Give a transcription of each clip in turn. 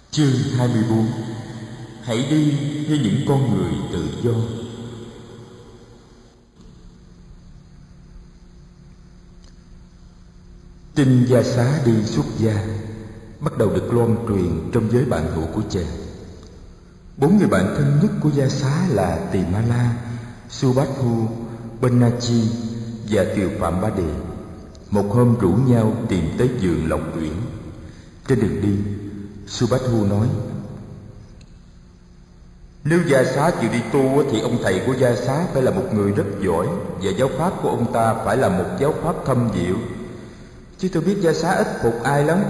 Chương 24. Hãy đi như những con người tự do. Tin Gia Xá đi xuất gia bắt đầu được loan truyền trong giới bạn hữu của chàng. 4 người bạn thân nhất của Gia Xá là Tỳ Ma La, Subhathu, Banachi và Kiều Phạm Ba Đề một hôm rủ nhau tìm tới vườn Lộc Uyển. Trên đường đi, Subhathu nói: nếu Gia Xá chịu đi tu thì ông thầy của Gia Xá phải là một người rất giỏi, và giáo pháp của ông ta phải là một giáo pháp thâm diệu. Chứ tôi biết Gia Xá ít phục ai lắm.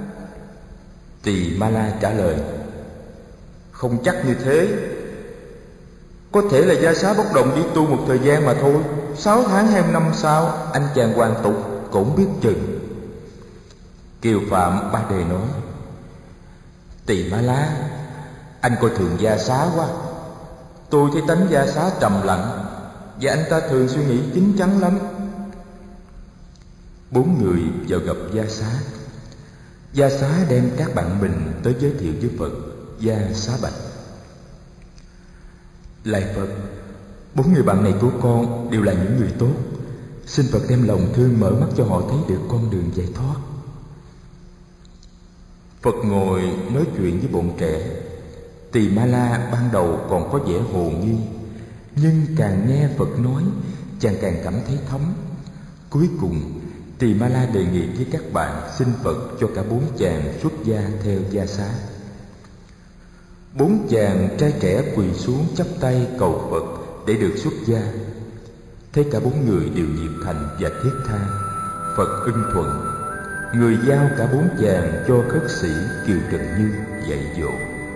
Tỳ Ma La trả lời: không chắc như thế. Có thể là Gia Xá bốc đồng đi tu một thời gian mà thôi, 6 tháng hay 1 năm sau anh chàng hoàn tục cũng biết chừng. Kiều Phạm Ba Đề nói: Tỳ Ma La, anh coi thường Gia Xá quá. Tôi thấy tánh Gia Xá trầm lặng, và anh ta thường suy nghĩ chín chắn lắm. 4 người vào gặp Gia Xá. Gia Xá đem các bạn mình tới giới thiệu với Phật. Gia Xá bạch: lạy Phật, 4 người bạn này của con đều là những người tốt. Xin Phật đem lòng thương mở mắt cho họ thấy được con đường giải thoát. Phật ngồi nói chuyện với bọn trẻ. Tỳ Ma La ban đầu còn có vẻ hồ nghi, nhưng càng nghe Phật nói, chàng càng cảm thấy thấm. Cuối cùng, Tỳ Ma La đề nghị với các bạn xin Phật cho cả 4 chàng xuất gia theo Gia Xá. 4 chàng trai trẻ quỳ xuống chắp tay cầu Phật để được xuất gia. Thấy cả 4 người đều nhiệt thành và thiết tha, Phật ưng thuận. Người giao cả 4 chàng cho khất sĩ Kiều Trần Như dạy dỗ.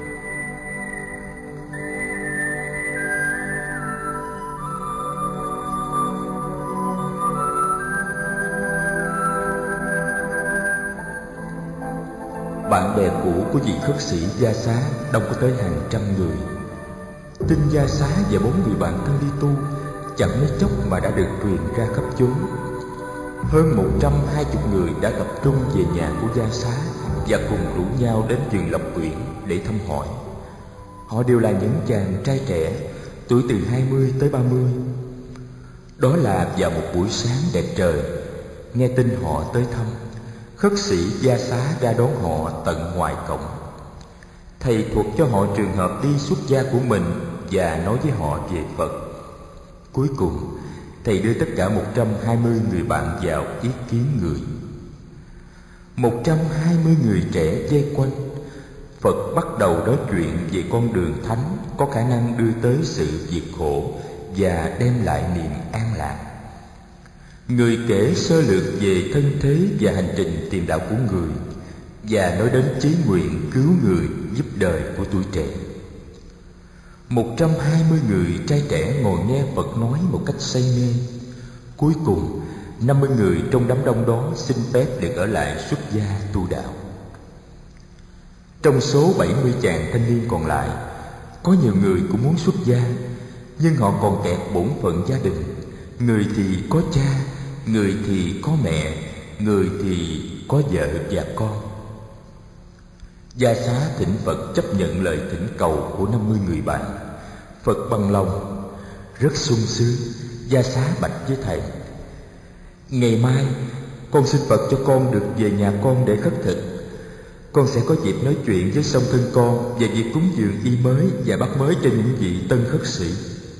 Bạn bè cũ của vị khất sĩ Gia Xá đông có tới hàng trăm người. Tin Gia Xá và 4 người bạn thân đi tu chẳng mấy chốc mà đã được truyền ra khắp chốn. Hơn 120 người đã tập trung về nhà của Gia Xá và cùng rủ nhau đến vườn Lộc Uyển để thăm hỏi. Họ đều là những chàng trai trẻ, tuổi từ 20 tới 30. Đó là vào một buổi sáng đẹp trời, nghe tin họ tới thăm, khất sĩ Gia Xá ra đón họ tận ngoài cổng. Thầy thuật cho họ trường hợp đi xuất gia của mình và nói với họ về Phật. Cuối cùng, thầy đưa tất cả 120 người bạn vào ý kiến người. 120 người trẻ vây quanh. Phật bắt đầu nói chuyện về con đường thánh có khả năng đưa tới sự diệt khổ và đem lại niềm an lạc. Người kể sơ lược về thân thế và hành trình tìm đạo của người, và nói đến chí nguyện cứu người giúp đời của tuổi trẻ. 120 người trai trẻ ngồi nghe Phật nói một cách say mê. Cuối cùng, 50 người trong đám đông đó xin phép được ở lại xuất gia tu đạo. Trong số 70 chàng thanh niên còn lại, có nhiều người cũng muốn xuất gia, nhưng họ còn kẹt bổn phận gia đình. Người thì có cha, người thì có mẹ, người thì có vợ và con. Gia Xá thỉnh Phật chấp nhận lời thỉnh cầu của 50 người bạn. Phật bằng lòng, rất sung sướng. Gia Xá bạch với thầy: ngày mai con xin Phật cho con được về nhà con để khất thực. Con sẽ có dịp nói chuyện với song thân con về việc cúng dường y mới và bát mới cho những vị tân khất sĩ.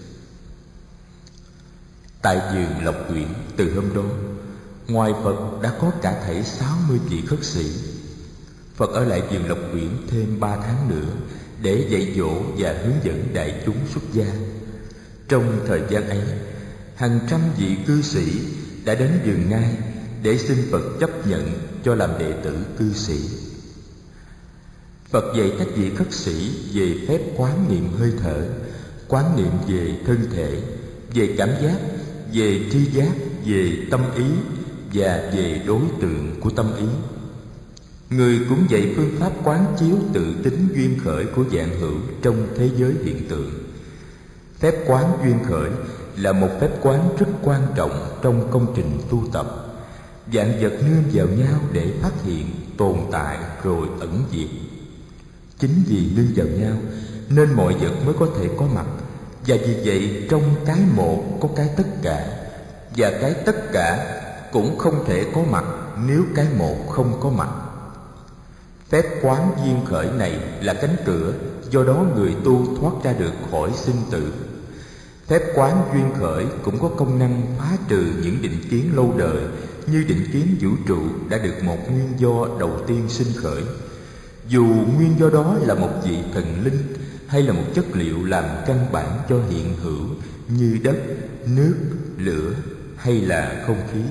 Tại vườn Lộc Uyển từ hôm đó, ngoài Phật đã có cả thảy 60 vị khất sĩ. Phật ở lại vườn Lộc Uyển thêm 3 tháng nữa để dạy dỗ và hướng dẫn đại chúng xuất gia. Trong thời gian ấy, hàng trăm vị cư sĩ đã đến vườn ngai để xin Phật chấp nhận cho làm đệ tử cư sĩ. Phật dạy các vị khất sĩ về phép quán niệm hơi thở, quán niệm về thân thể, về cảm giác, về tri giác, về tâm ý và về đối tượng của tâm ý. Người cũng dạy phương pháp quán chiếu tự tính duyên khởi của vạn hữu trong thế giới hiện tượng. Phép quán duyên khởi là một phép quán rất quan trọng trong công trình tu tập. Vạn vật nương vào nhau để phát hiện, tồn tại rồi ẩn diệt. Chính vì nương vào nhau nên mọi vật mới có thể có mặt. Và vì vậy trong cái một có cái tất cả, và cái tất cả cũng không thể có mặt nếu cái một không có mặt. Phép quán duyên khởi này là cánh cửa, do đó người tu thoát ra được khỏi sinh tử. Phép quán duyên khởi cũng có công năng phá trừ những định kiến lâu đời, như định kiến vũ trụ đã được một nguyên do đầu tiên sinh khởi. Dù nguyên do đó là một vị thần linh hay là một chất liệu làm căn bản cho hiện hữu như đất, nước, lửa hay là không khí.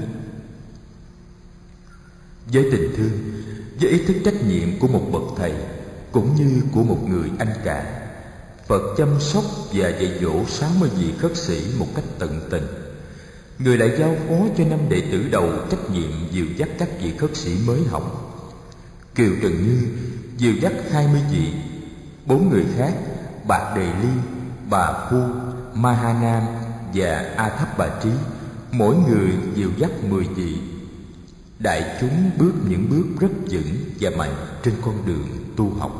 Với tình thương, với ý thức trách nhiệm của một bậc thầy cũng như của một người anh cả, Phật chăm sóc và dạy dỗ 60 vị khất sĩ một cách tận tình. Người lại giao phó cho 5 đệ tử đầu trách nhiệm dìu dắt các vị khất sĩ mới học. Kiều Trần Như dìu dắt 20 vị, 4 người khác, Bạc Đề Ly, Bà Phu, Mahanam và A Thấp Bà Trí, mỗi người dìu dắt 10 vị. Đại chúng bước những bước rất vững và mạnh trên con đường tu học.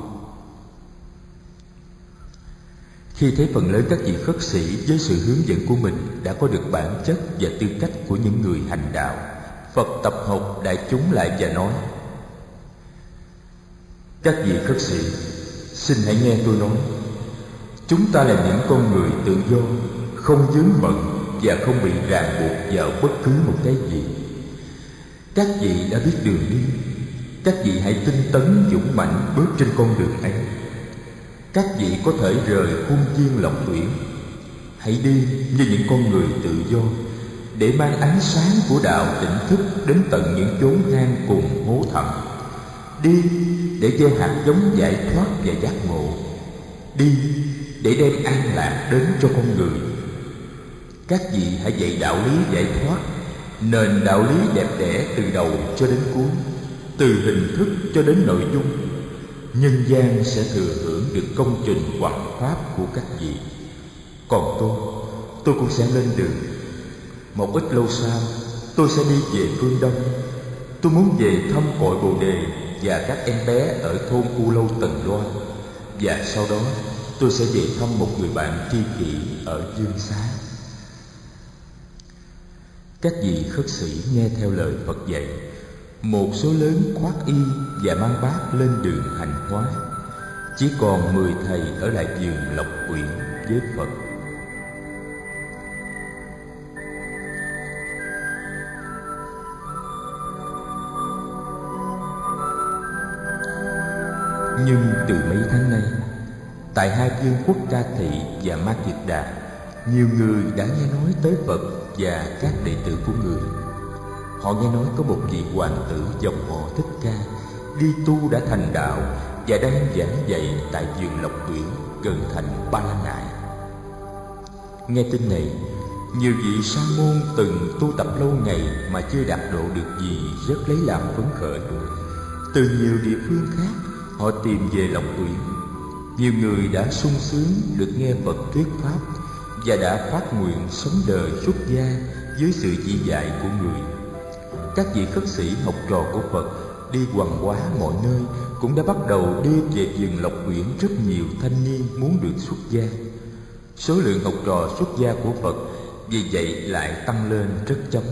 Khi thấy phần lớn các vị khất sĩ với sự hướng dẫn của mình đã có được bản chất và tư cách của những người hành đạo, Phật tập hợp đại chúng lại và nói: các vị khất sĩ, xin hãy nghe tôi nói. Chúng ta là những con người tự do, không vướng bận và không bị ràng buộc vào bất cứ một cái gì. Các vị đã biết đường đi, các vị hãy tinh tấn dũng mãnh bước trên con đường ấy. Các vị có thể rời khuôn viên Lộc Uyển, hãy đi như những con người tự do để mang ánh sáng của đạo tỉnh thức đến tận những chốn hang cùng hố thẳm. Đi để gieo hạt giống giải thoát và giác ngộ. Đi để đem an lạc đến cho con người. Các vị hãy dạy đạo lý giải thoát, nền đạo lý đẹp đẽ từ đầu cho đến cuối, từ hình thức cho đến nội dung. Nhân gian sẽ thừa hưởng được công trình hoằng pháp của các vị. Còn tôi cũng sẽ lên đường. Một ít lâu sau, tôi sẽ đi về phương Đông. Tôi muốn về thăm cội Bồ Đề và các em bé ở thôn U Lâu Tần Loan. Và sau đó tôi sẽ về thăm một người bạn tri kỷ ở Dương Xá. Các vị khất sĩ nghe theo lời Phật dạy. Một số lớn khoác y và mang bát lên đường hành hóa. Chỉ còn 10 thầy ở lại vườn Lộc Uyển với Phật. Nhưng từ mấy tháng nay, tại hai vương quốc Ca Thị và Ma Kiệt Đà, nhiều người đã nghe nói tới Phật và các đệ tử của người. Họ nghe nói có một vị hoàng tử dòng họ Thích Ca đi tu đã thành đạo và đang giảng dạy tại vườn Lộc Uyển gần thành Ba La Nại. Nghe tin này, nhiều vị sa môn từng tu tập lâu ngày mà chưa đạt độ được gì rất lấy làm phấn khởi. Từ nhiều địa phương khác, họ tìm về Lộc Uyển. Nhiều người đã sung sướng được nghe Phật thuyết pháp và đã phát nguyện sống đời xuất gia dưới sự chỉ dạy của người. Các vị khất sĩ học trò của Phật đi hoằng hóa mọi nơi cũng đã bắt đầu đưa về vườn Lộc Uyển rất nhiều thanh niên muốn được xuất gia. Số lượng học trò xuất gia của Phật vì vậy lại tăng lên rất chóng.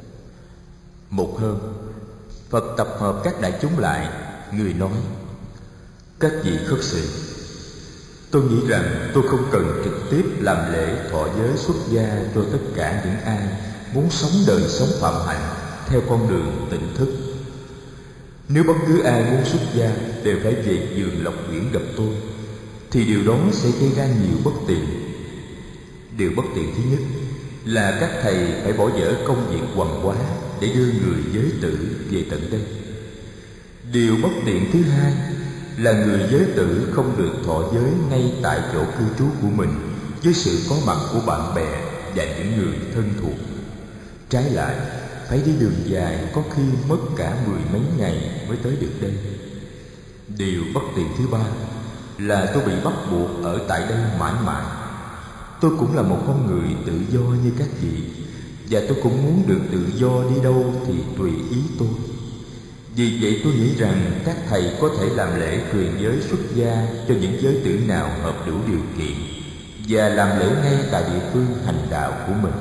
Một hôm, Phật tập hợp các đại chúng lại. Người nói: các vị khất sĩ, tôi nghĩ rằng tôi không cần trực tiếp làm lễ thọ giới xuất gia cho tất cả những ai muốn sống đời sống phạm hạnh theo con đường tỉnh thức. Nếu bất cứ ai muốn xuất gia đều phải về vườn Lộc Uyển gặp tôi, thì điều đó sẽ gây ra nhiều bất tiện. Điều bất tiện thứ nhất là các thầy phải bỏ dở công việc hoằng hóa để đưa người giới tử về tận đây. Điều bất tiện thứ hai là người giới tử không được thọ giới ngay tại chỗ cư trú của mình với sự có mặt của bạn bè và những người thân thuộc. Trái lại, phải đi đường dài, có khi mất cả 10 mấy ngày mới tới được đây. Điều bất tiện thứ ba là tôi bị bắt buộc ở tại đây mãi mãi. Tôi cũng là một con người tự do như các vị, và tôi cũng muốn được tự do đi đâu thì tùy ý tôi. Vì vậy tôi nghĩ rằng các thầy có thể làm lễ truyền giới xuất gia cho những giới tử nào hợp đủ điều kiện, và làm lễ ngay tại địa phương hành đạo của mình.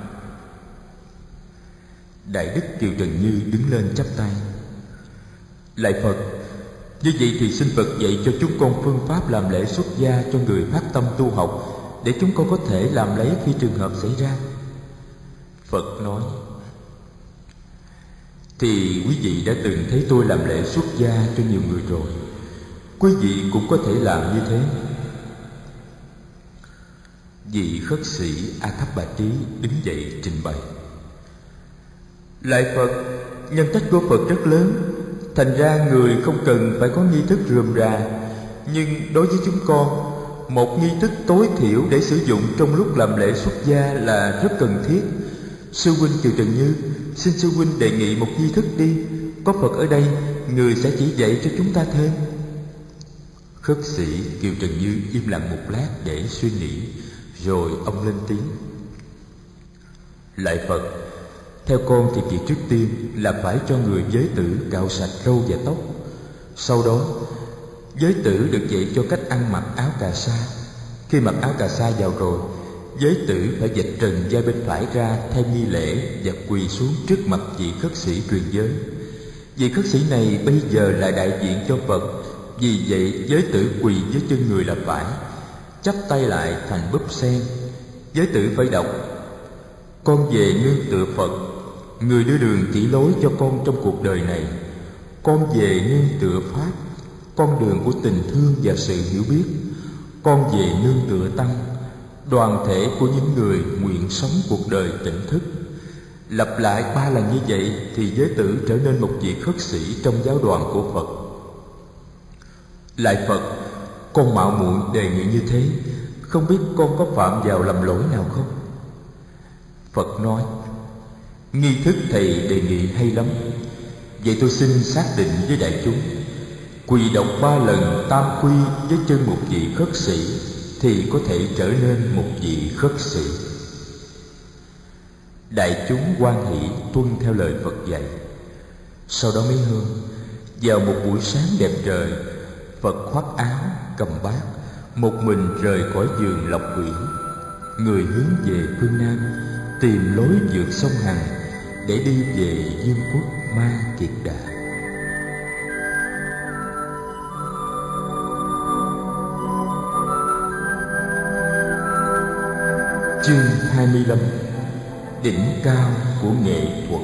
Đại đức Kiều Trần Như đứng lên chắp tay. Lạy Phật, như vậy thì xin Phật dạy cho chúng con phương pháp làm lễ xuất gia cho người phát tâm tu học, để chúng con có thể làm lấy khi trường hợp xảy ra. Phật nói: Thì quý vị đã từng thấy tôi làm lễ xuất gia cho nhiều người rồi, quý vị cũng có thể làm như thế. Vị khất sĩ A Thấp Bà Trí đứng dậy trình bày: Lạy Phật, nhân cách của Phật rất lớn, thành ra người không cần phải có nghi thức rườm rà. Nhưng đối với chúng con, một nghi thức tối thiểu để sử dụng trong lúc làm lễ xuất gia là rất cần thiết. Sư huynh Kiều Trần Như, xin sư huynh đề nghị một nghi thức đi. Có Phật ở đây, người sẽ chỉ dạy cho chúng ta thêm. Khất sĩ Kiều Trần Như im lặng một lát để suy nghĩ, rồi ông lên tiếng: Lạy Phật, theo con thì việc trước tiên là phải cho người giới tử cạo sạch râu và tóc. Sau đó, giới tử được dạy cho cách ăn mặc áo cà sa. Khi mặc áo cà sa vào rồi, giới tử phải vạch trần vai bên phải ra theo nghi lễ và quỳ xuống trước mặt vị khất sĩ truyền giới. Vị khất sĩ này bây giờ là đại diện cho Phật, vì vậy giới tử quỳ dưới chân người là phải, chắp tay lại thành búp sen. Giới tử phải đọc: Con về nương tựa Phật, người đưa đường chỉ lối cho con trong cuộc đời này. Con về nương tựa Pháp, con đường của tình thương và sự hiểu biết. Con về nương tựa Tăng, đoàn thể của những người nguyện sống cuộc đời tỉnh thức. Lặp lại 3 lần như vậy thì giới tử trở nên một vị khất sĩ trong giáo đoàn của Phật. Lạy Phật, con mạo muội đề nghị như thế, không biết con có phạm vào lầm lỗi nào không? Phật nói: Nghi thức thầy đề nghị hay lắm. Vậy tôi xin xác định với đại chúng, quỳ đọc 3 lần tam quy với chân một vị khất sĩ thì có thể trở nên một vị khất sĩ. Đại chúng hoan hỷ tuân theo lời Phật dạy. Sau đó mấy hôm, vào một buổi sáng đẹp trời, Phật khoác áo cầm bát, một mình rời khỏi vườn Lộc Uyển. Người hướng về phương Nam, tìm lối vượt sông Hằng để đi về vương quốc Ma Kiệt Đà. Chương 25: Đỉnh cao của nghệ thuật.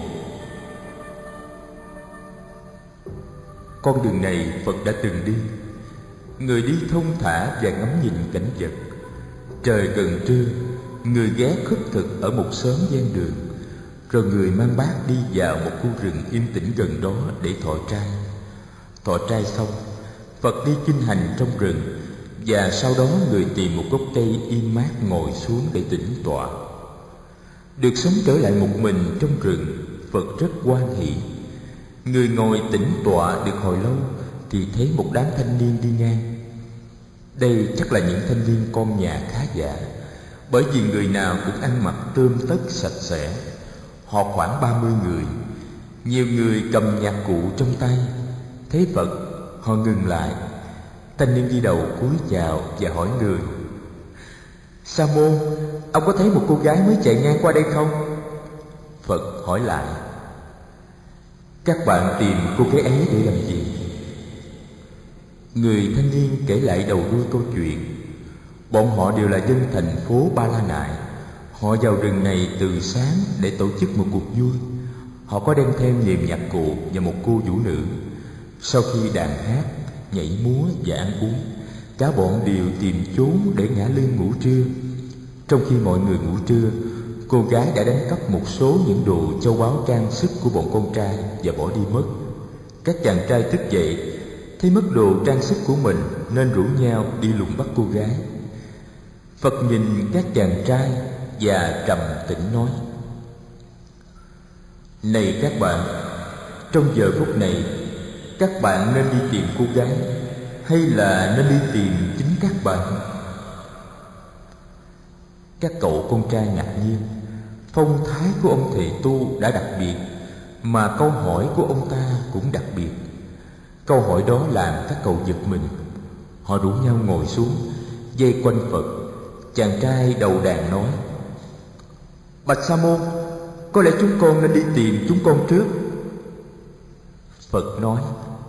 Con đường này Phật đã từng đi. Người đi thông thả và ngắm nhìn cảnh vật. Trời gần trưa, người ghé khất thực ở một xóm ven đường, rồi người mang bát đi vào một khu rừng yên tĩnh gần đó để thọ trai. Thọ trai xong, Phật đi kinh hành trong rừng, và sau đó người tìm một gốc cây yên mát ngồi xuống để tĩnh tọa. Được sống trở lại một mình trong rừng, Phật rất hoan hỷ. Người ngồi tĩnh tọa được hồi lâu thì thấy một đám thanh niên đi ngang. Đây chắc là những thanh niên con nhà khá giả, bởi vì người nào cũng ăn mặc tươm tất sạch sẽ. Họ khoảng 30 người, nhiều người cầm nhạc cụ trong tay. Thấy Phật, họ ngừng lại. Thanh niên đi đầu cúi chào và hỏi người: Sa môn, ông có thấy một cô gái mới chạy ngang qua đây không? Phật hỏi lại: Các bạn tìm cô gái ấy để làm gì? Người thanh niên kể lại đầu đuôi câu chuyện. Bọn họ đều là dân thành phố Ba La Nại. Họ vào rừng này từ sáng để tổ chức một cuộc vui. Họ có đem theo nhiều nhạc cụ và một cô vũ nữ. Sau khi đàn hát, nhảy múa và ăn uống, cả bọn đều tìm chốn để ngả lưng ngủ trưa. Trong khi mọi người ngủ trưa, cô gái đã đánh cắp một số những đồ châu báu trang sức của bọn con trai và bỏ đi mất. Các chàng trai thức dậy, thấy mất đồ trang sức của mình nên rủ nhau đi lùng bắt cô gái. Phật nhìn các chàng trai và trầm tĩnh nói: Này các bạn, trong giờ phút này, các bạn nên đi tìm cô gái hay là nên đi tìm chính các bạn? Các cậu con trai ngạc nhiên. Phong thái của ông thầy tu đã đặc biệt, mà câu hỏi của ông ta cũng đặc biệt. Câu hỏi đó làm các cậu giật mình. Họ rủ nhau ngồi xuống, vây quanh Phật. Chàng trai đầu đàn nói: Bạch Sa môn, có lẽ chúng con nên đi tìm chúng con trước. Phật nói: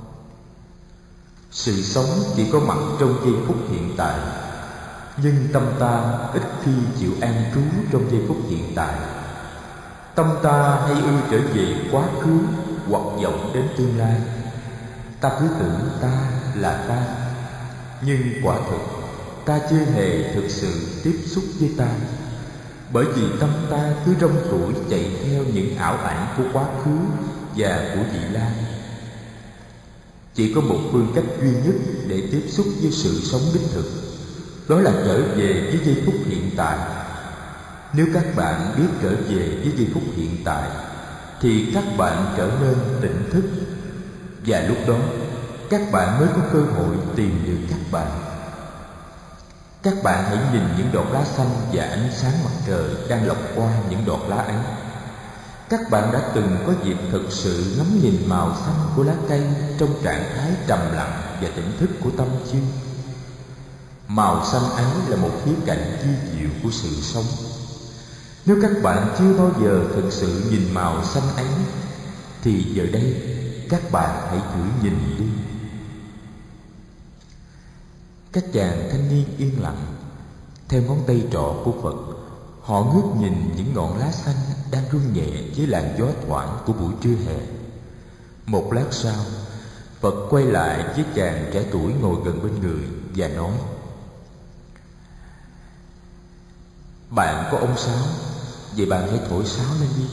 sự sống chỉ có mặt trong giây phút hiện tại, nhưng tâm ta ít khi chịu an trú trong giây phút hiện tại. Tâm ta hay ưa trở về quá khứ hoặc vọng đến tương lai. Ta cứ tưởng ta là ta, nhưng quả thực ta chưa hề thực sự tiếp xúc với ta, bởi vì tâm ta cứ rong ruổi chạy theo những ảo ảnh của quá khứ và của vị lai. Chỉ có một phương cách duy nhất để tiếp xúc với sự sống đích thực, đó là trở về với giây phút hiện tại. Nếu các bạn biết trở về với giây phút hiện tại, thì các bạn trở nên tỉnh thức, và lúc đó các bạn mới có cơ hội tìm được các bạn. Các bạn hãy nhìn những đọt lá xanh và ánh sáng mặt trời đang lọc qua những đọt lá ấy. Các bạn đã từng có dịp thực sự ngắm nhìn màu xanh của lá cây trong trạng thái trầm lặng và tỉnh thức của tâm chưa? Màu xanh ấy là một khía cạnh vi diệu của sự sống. Nếu các bạn chưa bao giờ thực sự nhìn màu xanh ấy, thì giờ đây các bạn hãy thử nhìn đi. Các chàng thanh niên yên lặng, theo ngón tay trỏ của Phật, họ ngước nhìn những ngọn lá xanh đang rung nhẹ với làn gió thoảng của buổi trưa hè. Một lát sau, Phật quay lại với chàng trẻ tuổi ngồi gần bên người và nói: Bạn có ống sáo, vậy bạn hãy thổi sáo lên đi.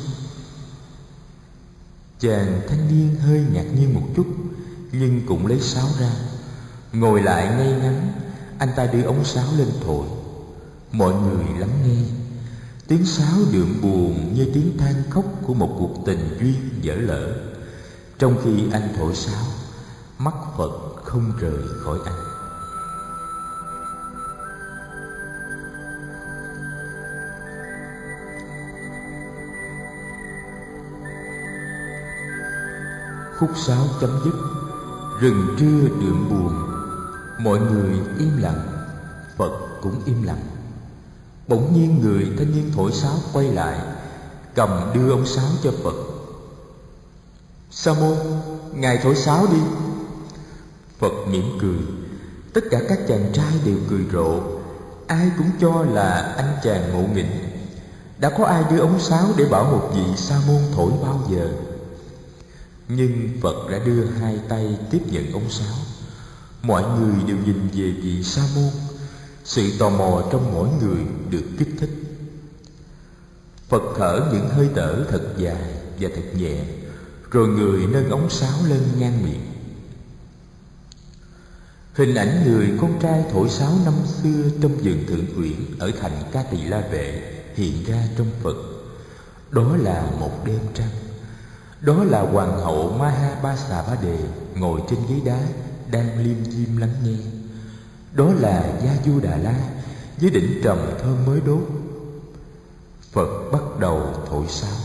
Chàng thanh niên hơi ngạc nhiên một chút, nhưng cũng lấy sáo ra. Ngồi lại ngay ngắn, anh ta đưa ống sáo lên thổi. Mọi người lắng nghe. Tiếng sáo đượm buồn như tiếng than khóc của một cuộc tình duyên vỡ lỡ. Trong khi anh thổi sáo, mắt Phật không rời khỏi anh. Khúc sáo chấm dứt, rừng trưa đượm buồn. Mọi người im lặng, Phật cũng im lặng. Bỗng nhiên người thanh niên thổi sáo quay lại, cầm đưa ống sáo cho Phật. Sa môn, ngài thổi sáo đi. Phật mỉm cười. Tất cả các chàng trai đều cười rộ. Ai cũng cho là anh chàng ngộ nghĩnh. Đã có ai đưa ống sáo để bảo một vị sa môn thổi bao giờ? Nhưng Phật đã đưa hai tay tiếp nhận ống sáo. Mọi người đều nhìn về vị sa môn. Sự tò mò trong mỗi người được kích thích. Phật thở những hơi thở thật dài và thật nhẹ, rồi người nâng ống sáo lên ngang miệng. Hình ảnh người con trai thổi sáo năm xưa trong vườn Thượng Uyển ở thành Ca Tỳ La Vệ hiện ra trong Phật. Đó là một đêm trăng. Đó là hoàng hậu Mahabasavade ngồi trên ghế đá đang liêm diêm lắng nghe. Đó là Gia Du Đà La với đỉnh trầm thơm mới đốt. Phật bắt đầu thổi sáo.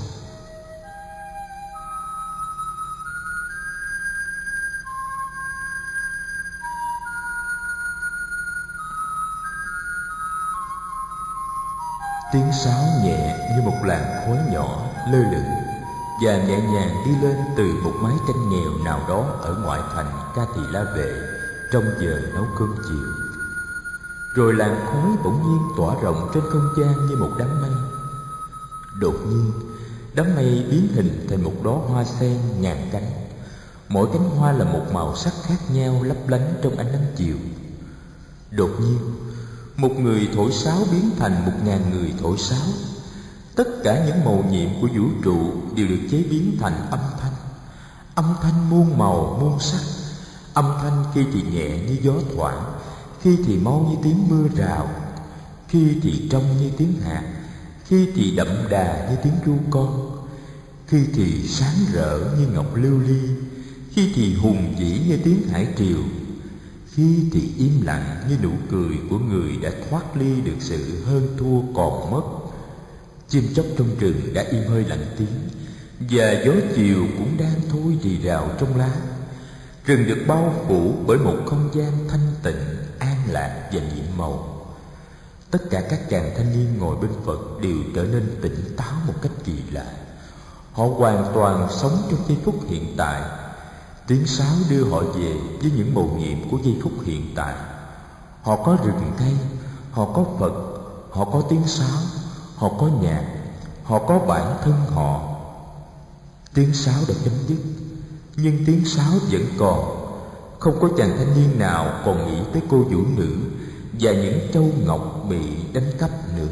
Tiếng sáo nhẹ như một làn khói nhỏ lơ lửng và nhẹ nhàng đi lên từ một mái tranh nghèo nào đó ở ngoại thành Ca Tỳ La Vệ trong giờ nấu cơm chiều. Rồi làn khói bỗng nhiên tỏa rộng trên không gian như một đám mây. Đột nhiên, đám mây biến hình thành một đóa hoa sen ngàn cánh. Mỗi cánh hoa là một màu sắc khác nhau lấp lánh trong ánh nắng chiều. Đột nhiên, một người thổi sáo biến thành 1000 người thổi sáo. Tất cả những màu nhiệm của vũ trụ đều được chế biến thành âm thanh. Âm thanh muôn màu muôn sắc. Âm thanh khi thì nhẹ như gió thoảng, khi thì mau như tiếng mưa rào, khi thì trong như tiếng hạt, khi thì đậm đà như tiếng ru con, khi thì sáng rỡ như ngọc lưu ly, khi thì hùng vĩ như tiếng hải triều, khi thì im lặng như nụ cười của người đã thoát ly được sự hơn thua còn mất. Chim chóc trong rừng đã im hơi lặng tiếng, và gió chiều cũng đang thôi rì rào trong lá. Rừng được bao phủ bởi một không gian thanh tịnh, an lạc và nhiệm màu. Tất cả các chàng thanh niên ngồi bên Phật đều trở nên tỉnh táo một cách kỳ lạ. Họ hoàn toàn sống trong giây phút hiện tại. Tiếng sáo đưa họ về với những mầu nhiệm của giây phút hiện tại. Họ có rừng cây, họ có Phật, họ có tiếng sáo, họ có nhạc, họ có bản thân họ. Tiếng sáo đã chấm dứt, nhưng tiếng sáo vẫn còn. Không có chàng thanh niên nào còn nghĩ tới cô vũ nữ và những châu ngọc bị đánh cắp nữa.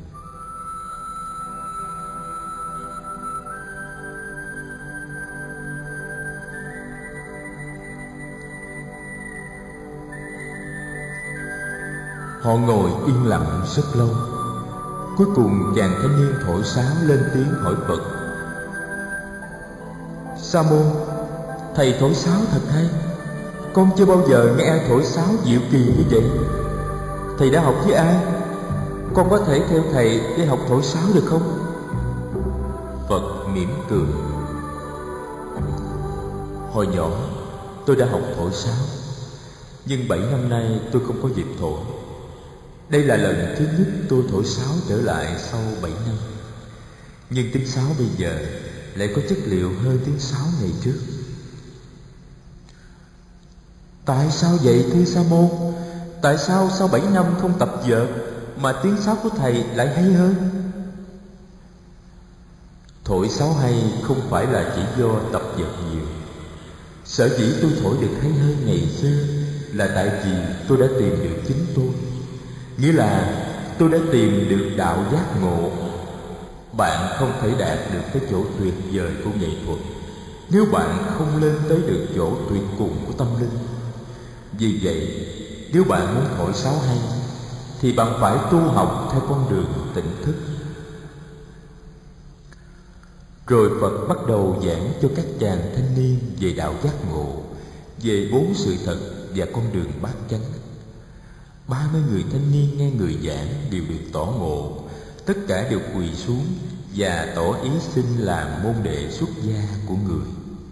Họ ngồi yên lặng rất lâu. Cuối cùng chàng thanh niên thổi sáo lên tiếng hỏi Phật: Sa môn, thầy thổi sáo thật hay. Con chưa bao giờ nghe ai thổi sáo diệu kỳ như vậy. Thầy đã học với ai? Con có thể theo thầy để học thổi sáo được không? Phật mỉm cười: Hồi nhỏ tôi đã học thổi sáo, nhưng 7 năm nay tôi không có dịp thổi. Đây là lần thứ nhất tôi thổi sáo trở lại sau 7 năm. Nhưng tiếng sáo bây giờ lại có chất liệu hơn tiếng sáo ngày trước. Tại sao vậy thưa Sa môn? Tại sao sau 7 năm không tập vợt mà tiếng sáo của thầy lại hay hơn? Thổi sáo hay không phải là chỉ do tập vợt nhiều. Sở dĩ tôi thổi được hay hơn ngày xưa là tại vì tôi đã tìm được chính tôi. Nghĩa là tôi đã tìm được đạo giác ngộ. Bạn không thể đạt được cái chỗ tuyệt vời của nghệ thuật nếu bạn không lên tới được chỗ tuyệt cùng của tâm linh. Vì vậy, nếu bạn muốn thổi sáo hay thì bạn phải tu học theo con đường tỉnh thức. Rồi Phật bắt đầu giảng cho các chàng thanh niên về đạo giác ngộ, về 4 sự thật và con đường bát chánh. 30 người thanh niên nghe người giảng đều được tỏ ngộ. Tất cả đều quỳ xuống và tỏ ý xin làm môn đệ xuất gia của người.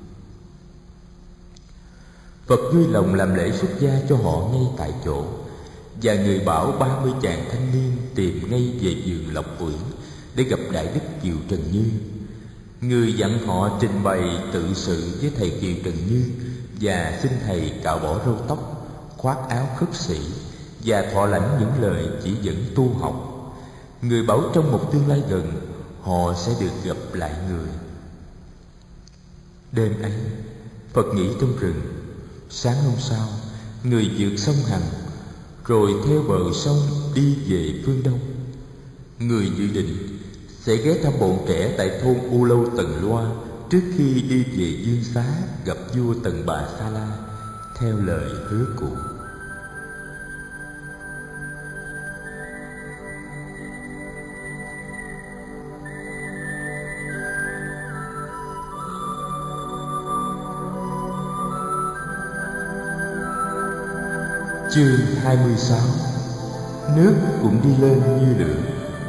Phật vui lòng làm lễ xuất gia cho họ ngay tại chỗ. Và người bảo 30 chàng thanh niên tìm ngay về vườn Lộc Uyển để gặp Đại Đức Kiều Trần Như. Người dặn họ trình bày tự sự với thầy Kiều Trần Như và xin thầy cạo bỏ râu tóc, khoác áo khất sĩ và thọ lãnh những lời chỉ dẫn tu học. Người bảo trong một tương lai gần họ sẽ được gặp lại người. Đêm ấy, Phật nghỉ trong rừng. Sáng hôm sau, người vượt sông Hằng, rồi theo bờ sông đi về phương đông. Người dự định sẽ ghé thăm bọn trẻ tại thôn U Lâu Tần Loa trước khi đi về Dương Xá gặp vua Tần Bà Sa La theo lời hứa cũ. Chương 26. Nước cũng đi lên như lửa.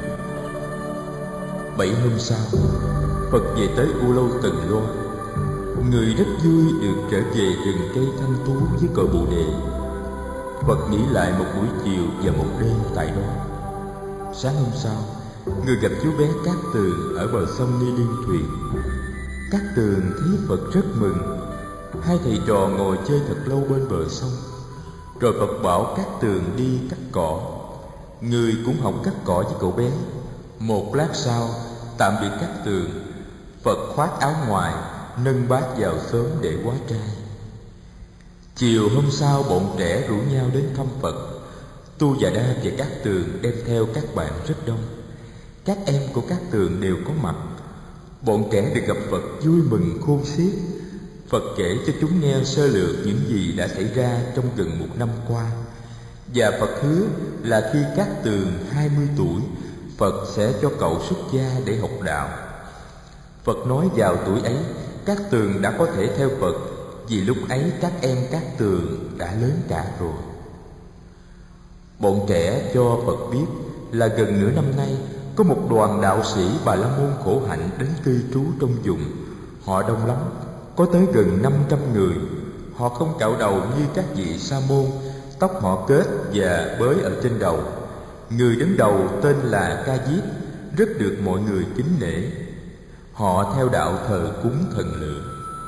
7 hôm sau, Phật về tới U Lâu Tần Loa. Người rất vui được trở về rừng cây thanh tú với cội Bồ Đề. Phật nghỉ lại một buổi chiều và một đêm tại đó. Sáng hôm sau, người gặp chú bé Cát Tường ở bờ sông Ni Liên Thuyền. Cát Tường thấy Phật rất mừng. Hai thầy trò ngồi chơi thật lâu bên bờ sông. Rồi Phật bảo Cát Tường đi cắt cỏ. Người cũng học cắt cỏ với cậu bé. Một lát sau, tạm biệt Cát Tường, Phật khoác áo ngoài, nâng bát vào xóm để hóa trai. Chiều hôm sau, bọn trẻ rủ nhau đến thăm Phật. Tu Già Đa và Cát Tường đem theo các bạn rất đông. Các em của Cát Tường đều có mặt. Bọn trẻ được gặp Phật vui mừng khôn xiết. Phật kể cho chúng nghe sơ lược những gì đã xảy ra trong gần 1 năm qua. Và Phật hứa là khi Cát Tường 20 tuổi, Phật sẽ cho cậu xuất gia để học đạo. Phật nói vào tuổi ấy, Cát Tường đã có thể theo Phật, vì lúc ấy các em Cát Tường đã lớn cả rồi. Bọn trẻ cho Phật biết là gần nửa năm nay có một đoàn đạo sĩ Bà La Môn khổ hạnh đến cư trú trong vùng. Họ đông lắm, có tới gần 500 người. Họ không cạo đầu như các vị sa môn, tóc họ kết và bới ở trên đầu. Người đứng đầu tên là Ca Diếp, rất được mọi người kính nể. Họ theo đạo thờ cúng thần lửa.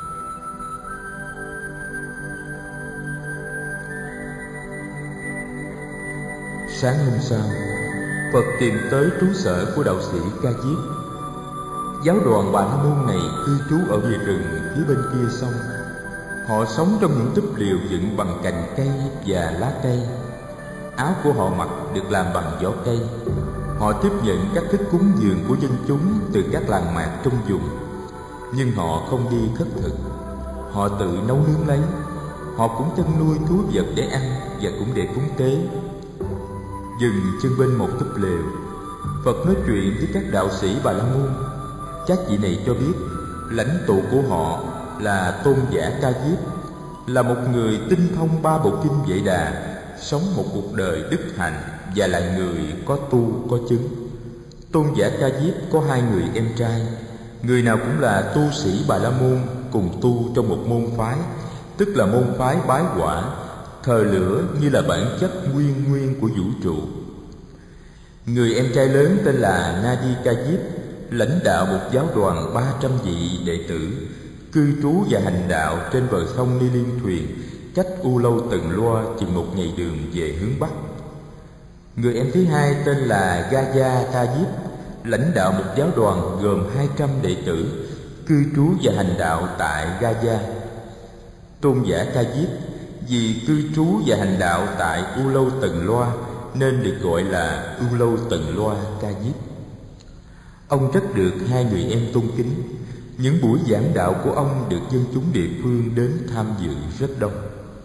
Sáng hôm sau, Phật tìm tới trú sở của đạo sĩ Ca Diếp. Giáo đoàn Bà La Môn này cư trú ở bìa rừng phía bên kia sông. Họ sống trong những túp liều dựng bằng cành cây và lá cây. Áo của họ mặc được làm bằng vỏ cây. Họ tiếp nhận các thức cúng dường của dân chúng từ các làng mạc trong vùng. Nhưng họ không đi khất thực. Họ tự nấu nướng lấy. Họ cũng chăn nuôi thú vật để ăn và cũng để cúng tế. Dừng chân bên một túp lều, Phật nói chuyện với các đạo sĩ Bà La Môn. Các vị này cho biết lãnh tụ của họ là tôn giả Ca Diếp, là một người tinh thông 3 bộ kinh Vệ Đà, sống một cuộc đời đức hạnh và là người có tu có chứng. Tôn giả Ca Diếp có 2 người em trai, người nào cũng là tu sĩ Bà La Môn, cùng tu trong một môn phái, tức là môn phái Bái Quả, thờ lửa như là bản chất nguyên của vũ trụ. Người em trai lớn tên là Nadi Ca Diếp, lãnh đạo một giáo đoàn 300 vị đệ tử, cư trú và hành đạo trên bờ sông Ni Liên Thuyền, cách U Lâu Tần Loa chừng 1 ngày đường về hướng Bắc. Người em thứ hai tên là Gaya Ca Diếp, lãnh đạo một giáo đoàn gồm 200 đệ tử, cư trú và hành đạo tại Gaya. Tôn giả Ca Diếp vì cư trú và hành đạo tại U Lâu Tần Loa nên được gọi là U Lâu Tần Loa Ca Diếp. Ông rất được 2 người em tôn kính. Những buổi giảng đạo của ông được dân chúng địa phương đến tham dự rất đông.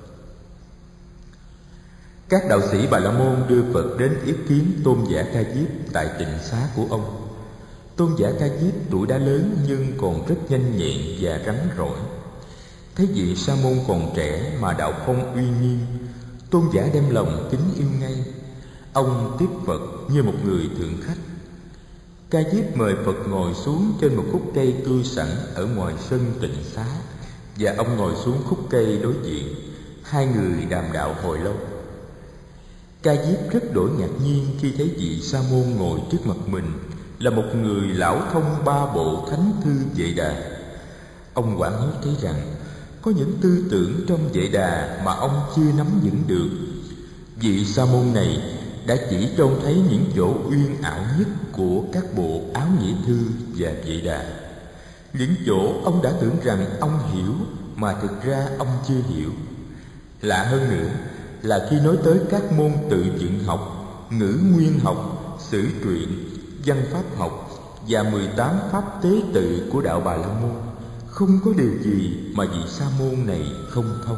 Các đạo sĩ Bà La Môn đưa Phật đến ý kiến tôn giả Ca Diếp tại tịnh xá của ông. Tôn giả Ca Diếp tuổi đã lớn nhưng còn rất nhanh nhẹn và rắn rỏi. Thấy vị sa môn còn trẻ mà đạo phong uy nghiêm, tôn giả đem lòng kính yêu ngay. Ông tiếp Phật như một người thượng khách. Ca Diếp mời Phật ngồi xuống trên một khúc cây tươi sẵn ở ngoài sân tịnh xá, và ông ngồi xuống khúc cây đối diện. 2 người đàm đạo hồi lâu. Ca Diếp rất đổi ngạc nhiên khi thấy vị sa môn ngồi trước mặt mình là một người lão thông 3 bộ thánh thư Vệ Đà. Ông hoảng hốt thấy rằng có những tư tưởng trong Vệ Đà mà ông chưa nắm vững được. Vị sa môn này đã chỉ cho ông thấy những chỗ uyên ảo nhất của các bộ Áo Nghĩa Thư và Vệ Đà. Những chỗ ông đã tưởng rằng ông hiểu mà thực ra ông chưa hiểu. Lạ hơn nữa là khi nói tới các môn tự dựng học, ngữ nguyên học, sử truyện, văn pháp học và 18 pháp tế tự của đạo Bà La Môn, không có điều gì mà vị sa môn này không thông.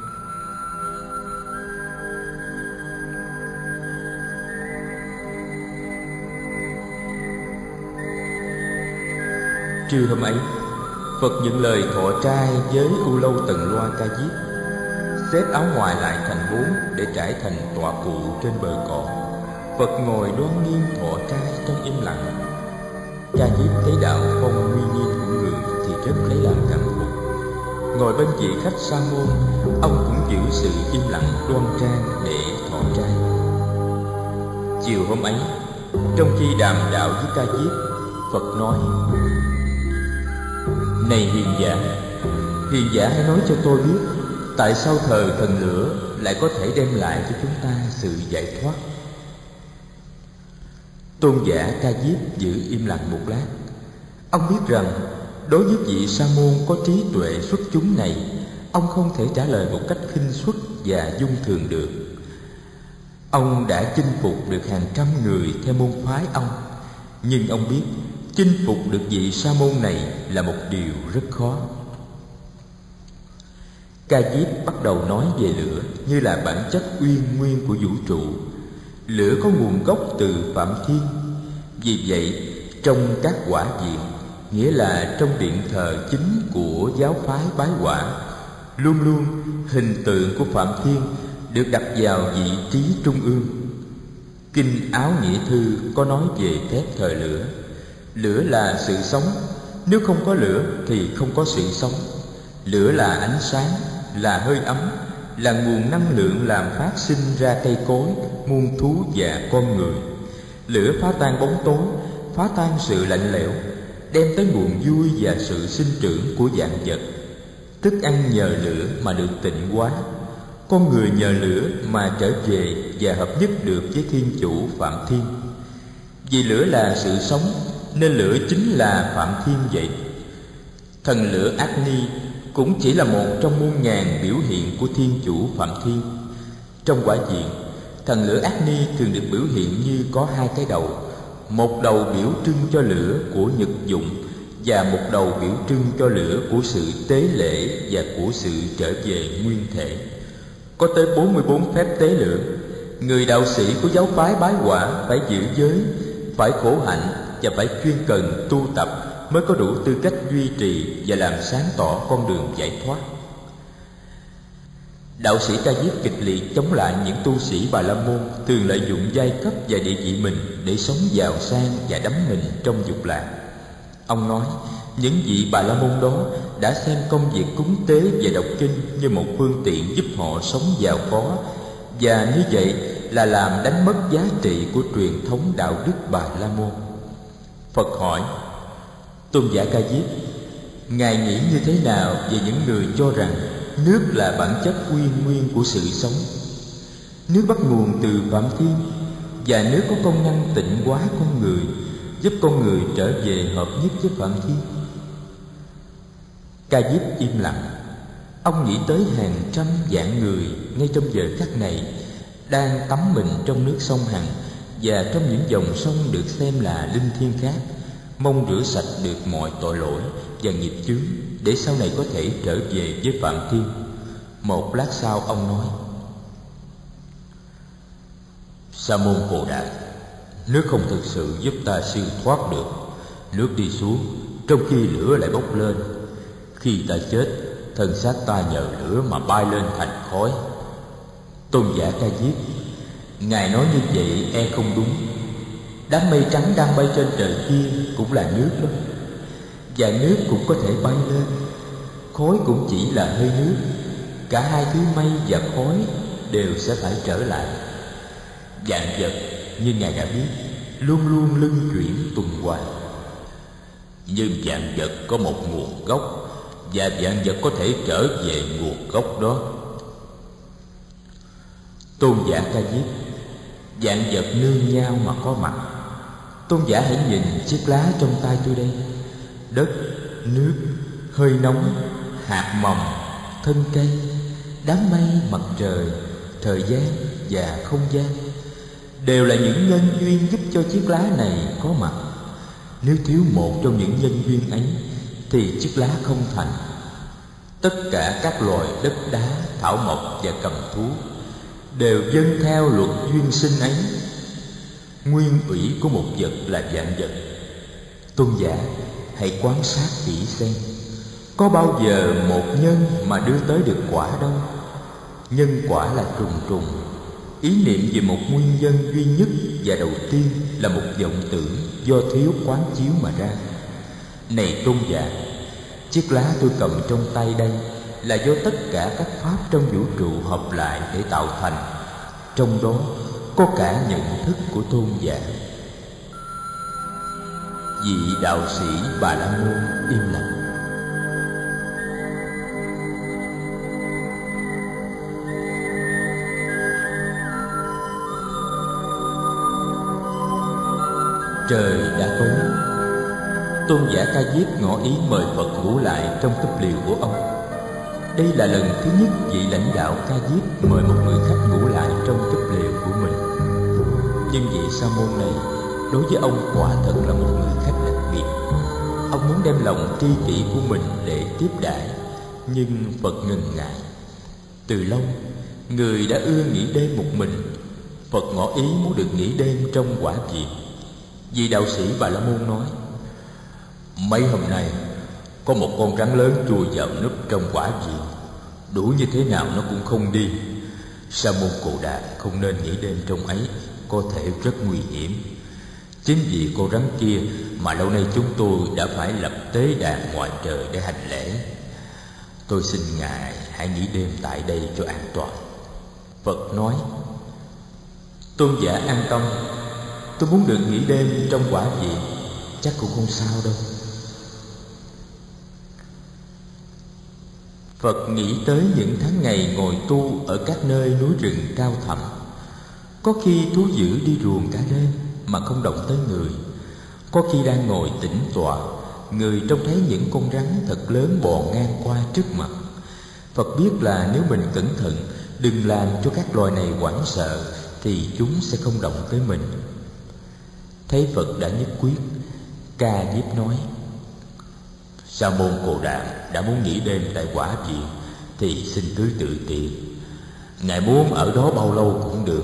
Trưa hôm ấy, Phật nhận lời thọ trai với U Lâu Tần Loa Ca Diếp, xếp áo ngoài lại thành 4 để trải thành tọa cụ trên bờ cỏ. Phật ngồi đoan nghiêm thọ trai trong im lặng. Ca Diếp thấy đạo phong uy nghiêm của người thì rất lấy làm cảm phục. Ngồi bên vị khách sa môn, ông cũng giữ sự im lặng đoan trang để thọ trai. Chiều hôm ấy, trong khi đàm đạo với Ca Diếp, Phật nói: Này hiền giả hãy nói cho tôi biết, tại sao thờ thần lửa lại có thể đem lại cho chúng ta sự giải thoát? Tôn giả Ca Diếp giữ im lặng một lát. Ông biết rằng đối với vị sa môn có trí tuệ xuất chúng này, ông không thể trả lời một cách khinh suất và dung thường được. Ông đã chinh phục được hàng trăm người theo môn phái ông, nhưng ông biết chinh phục được vị sa môn này là một điều rất khó. Ca Diếp bắt đầu nói về lửa như là bản chất uyên nguyên của vũ trụ. Lửa có nguồn gốc từ Phạm Thiên. Vì vậy, trong các quả viện, nghĩa là trong điện thờ chính của giáo phái Bái Quả, luôn luôn hình tượng của Phạm Thiên được đặt vào vị trí trung ương. Kinh Áo Nghĩa Thư có nói về phép thờ lửa. Lửa là sự sống, nếu không có lửa thì không có sự sống. Lửa là ánh sáng, là hơi ấm, là nguồn năng lượng làm phát sinh ra cây cối, muôn thú và con người. Lửa phá tan bóng tối, phá tan sự lạnh lẽo, đem tới nguồn vui và sự sinh trưởng của vạn vật. Thức ăn nhờ lửa mà được tịnh hóa, con người nhờ lửa mà trở về và hợp nhất được với Thiên Chủ Phạm Thiên. Vì lửa là sự sống nên lửa chính là Phạm Thiên vậy. Thần lửa Agni cũng chỉ là một trong muôn ngàn biểu hiện của Thiên Chủ Phạm Thiên. Trong quả diện, thần lửa Agni thường được biểu hiện như có hai cái đầu, một đầu biểu trưng cho lửa của nhật dụng và một đầu biểu trưng cho lửa của sự tế lễ và của sự trở về nguyên thể. Có tới 44 phép tế lửa. Người đạo sĩ của giáo phái Bái Quả phải giữ giới, phải khổ hạnh và phải chuyên cần tu tập mới có đủ tư cách duy trì và làm sáng tỏ con đường giải thoát. Đạo sĩ Ca Diếp kịch liệt chống lại những tu sĩ Bà La Môn thường lợi dụng giai cấp và địa vị mình để sống giàu sang và đắm mình trong dục lạc. Ông nói những vị Bà La Môn đó đã xem công việc cúng tế và đọc kinh như một phương tiện giúp họ sống giàu có, và như vậy là làm đánh mất giá trị của truyền thống đạo đức Bà La Môn. Phật hỏi: Tôn giả Ca Diếp, Ngài nghĩ như thế nào về những người cho rằng nước là bản chất uy nguyên của sự sống? Nước bắt nguồn từ Phạm Thiên, và nước có công năng tịnh hóa con người, giúp con người trở về hợp nhất với Phạm Thiên. Ca Diếp im lặng. Ông nghĩ tới hàng trăm vạn người ngay trong giờ khắc này đang tắm mình trong nước sông Hằng và trong những dòng sông được xem là linh thiêng khác, mong rửa sạch được mọi tội lỗi và nghiệp chướng để sau này có thể trở về với Phạm Thiên. Một lát sau ông nói: Sa môn Bồ Đạt, nước không thực sự giúp ta siêu thoát được. Nước đi xuống trong khi lửa lại bốc lên. Khi ta chết, thân xác ta nhờ lửa mà bay lên thành khói. Tôn giả Ca Diếp, Ngài nói như vậy e không đúng. Đám mây trắng đang bay trên trời kia cũng là nước đó, và nước cũng có thể bay lên. Khói cũng chỉ là hơi nước. Cả hai thứ mây và khói đều sẽ phải trở lại. Vạn vật như Ngài đã biết luôn luôn luân chuyển tuần hoàn. Nhưng vạn vật có một nguồn gốc, và vạn vật có thể trở về nguồn gốc đó. Tôn giả Ca Diếp, vạn vật nương nhau mà có mặt. Tôn giả hãy nhìn chiếc lá trong tay tôi đây. Đất, nước, hơi nóng, hạt mầm, thân cây, đám mây, mặt trời, thời gian và không gian đều là những nhân duyên giúp cho chiếc lá này có mặt. Nếu thiếu một trong những nhân duyên ấy thì chiếc lá không thành. Tất cả các loài đất đá, thảo mộc và cầm thú đều dâng theo luật duyên sinh ấy. Nguyên ủy của một vật là vạn vật. Tôn giả hãy quan sát kỹ xem, có bao giờ một nhân mà đưa tới được quả đâu. Nhân quả là trùng trùng. Ý niệm về một nguyên nhân duy nhất và đầu tiên là một vọng tưởng do thiếu quán chiếu mà ra. Này tôn giả, chiếc lá tôi cầm trong tay đây là do tất cả các pháp trong vũ trụ hợp lại để tạo thành. Trong đó có cả nhận thức của tôn giả. Vị đạo sĩ Bà La Môn im lặng. Trời đã tối. Tôn giả Ca Diếp ngỏ ý mời Phật ngủ lại trong túp liều của ông. Đây là lần thứ nhất vị lãnh đạo Ca Diếp mời một người khách ngủ lại trong túp liều của mình. Nhưng vị sa môn này đối với ông quả thật là một người khách đặc biệt. Ông muốn đem lòng tri kỷ của mình để tiếp đãi, nhưng Phật ngần ngại. Từ lâu người đã ưa nghỉ đêm một mình. Phật ngỏ ý muốn được nghỉ đêm trong quả viện. Vị đạo sĩ Bà La Môn nói: Mấy hôm nay có một con rắn lớn chui vào núp trong quả viện. Đuổi như thế nào nó cũng không đi. Sa môn Cồ Đà không nên nghỉ đêm trong ấy, có thể rất nguy hiểm. Chính vì con rắn kia mà lâu nay chúng tôi đã phải lập tế đàn ngoài trời để hành lễ. Tôi xin Ngài hãy nghỉ đêm tại đây cho an toàn. Phật nói: Tôn giả an tâm, tôi muốn được nghỉ đêm trong quả viện, chắc cũng không sao đâu. Phật nghĩ tới những tháng ngày ngồi tu ở các nơi núi rừng cao thẳm. Có khi thú dữ đi ruồng cả đêm mà không động tới người. Có khi đang ngồi tĩnh tọa, người trông thấy những con rắn thật lớn bò ngang qua trước mặt. Phật biết là nếu mình cẩn thận, đừng làm cho các loài này hoảng sợ, thì chúng sẽ không động tới mình. Thấy Phật đã nhất quyết, Ca Diếp nói: Sa môn Cồ Đàm đã muốn nghỉ đêm tại quả viện thì xin cứ tự tiện. Ngài muốn ở đó bao lâu cũng được.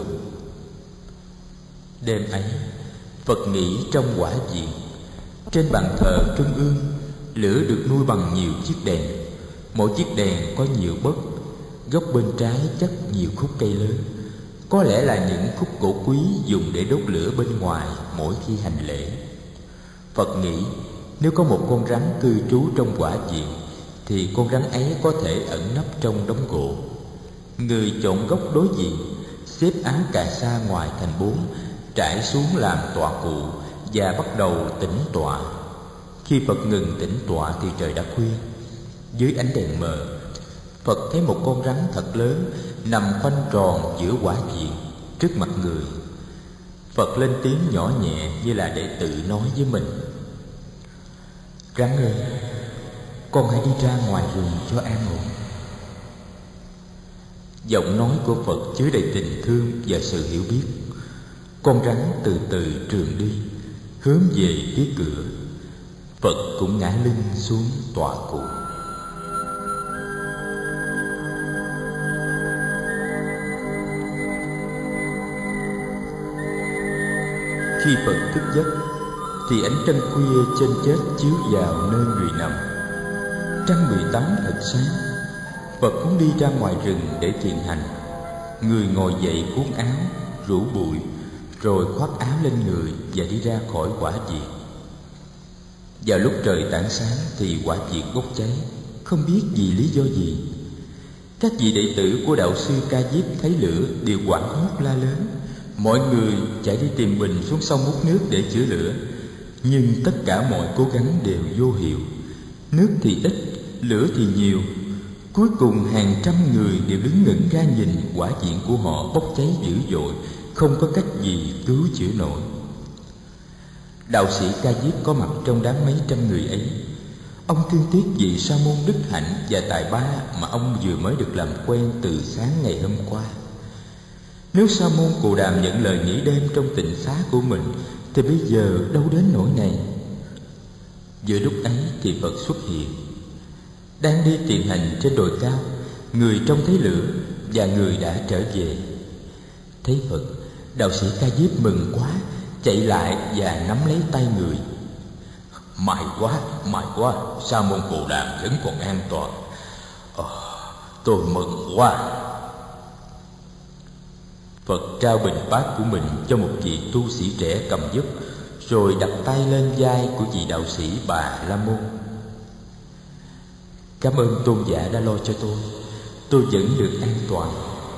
Đêm ấy, Phật nghỉ trong quả viện. Trên bàn thờ trung ương, lửa được nuôi bằng nhiều chiếc đèn. Mỗi chiếc đèn có nhiều bấc, góc bên trái chất nhiều khúc cây lớn. Có lẽ là những khúc gỗ quý dùng để đốt lửa bên ngoài mỗi khi hành lễ. Phật nghĩ nếu có một con rắn cư trú trong quả viện thì con rắn ấy có thể ẩn nấp trong đống gỗ. Người chọn góc đối diện, xếp áo cà sa ngoài thành 4, trải xuống làm tọa cụ và bắt đầu tĩnh tọa. Khi Phật ngừng tĩnh tọa thì trời đã khuya. Dưới ánh đèn mờ, Phật thấy một con rắn thật lớn nằm khoanh tròn giữa quả viện trước mặt người. Phật lên tiếng nhỏ nhẹ như là để tự nói với mình: Rắn ơi, con hãy đi ra ngoài rừng cho an ổn. Giọng nói của Phật chứa đầy tình thương và sự hiểu biết. Con rắn từ từ trườn đi, hướng về phía cửa. Phật cũng ngã lưng xuống tọa cụ. Khi Phật thức giấc thì ánh trăng khuya trên chết chiếu vào nơi người nằm. Trăng 18 thật sáng. Phật muốn đi ra ngoài rừng để thiền hành. Người ngồi dậy cuốn áo, rủ bụi, rồi khoác áo lên người và đi ra khỏi quả viện. Vào lúc trời tảng sáng thì quả viện bốc cháy, không biết vì lý do gì. Các vị đệ tử của đạo sư Ca Diếp thấy lửa đều hoảng hốt la lớn. Mọi người chạy đi tìm bình xuống sông múc nước để chữa lửa, nhưng tất cả mọi cố gắng đều vô hiệu. Nước thì ít, lửa thì nhiều. Cuối cùng hàng trăm người đều đứng ngẩn ra nhìn quả viện của họ bốc cháy dữ dội, không có cách gì cứu chữa nổi. Đạo sĩ Ca Diếp có mặt trong đám mấy trăm người ấy. Ông thương tiếc vị sa môn đức hạnh và tài ba mà ông vừa mới được làm quen từ sáng ngày hôm qua. Nếu Sa môn Cồ Đàm nhận lời nghỉ đêm trong tịnh xá của mình thì bây giờ đâu đến nỗi này. Giữa lúc ấy thì Phật xuất hiện. Đang đi thiền hành trên đồi cao, người trông thấy lửa và người đã trở về. Thấy Phật, đạo sĩ Ca Diếp mừng quá, chạy lại và nắm lấy tay người. May quá, Sa môn Cồ Đàm vẫn còn an toàn. Tôi mừng quá. Phật trao bình bát của mình cho một vị tu sĩ trẻ cầm giúp, rồi đặt tay lên vai của vị đạo sĩ Bà La Môn. Cảm ơn tôn giả đã lo cho tôi vẫn được an toàn.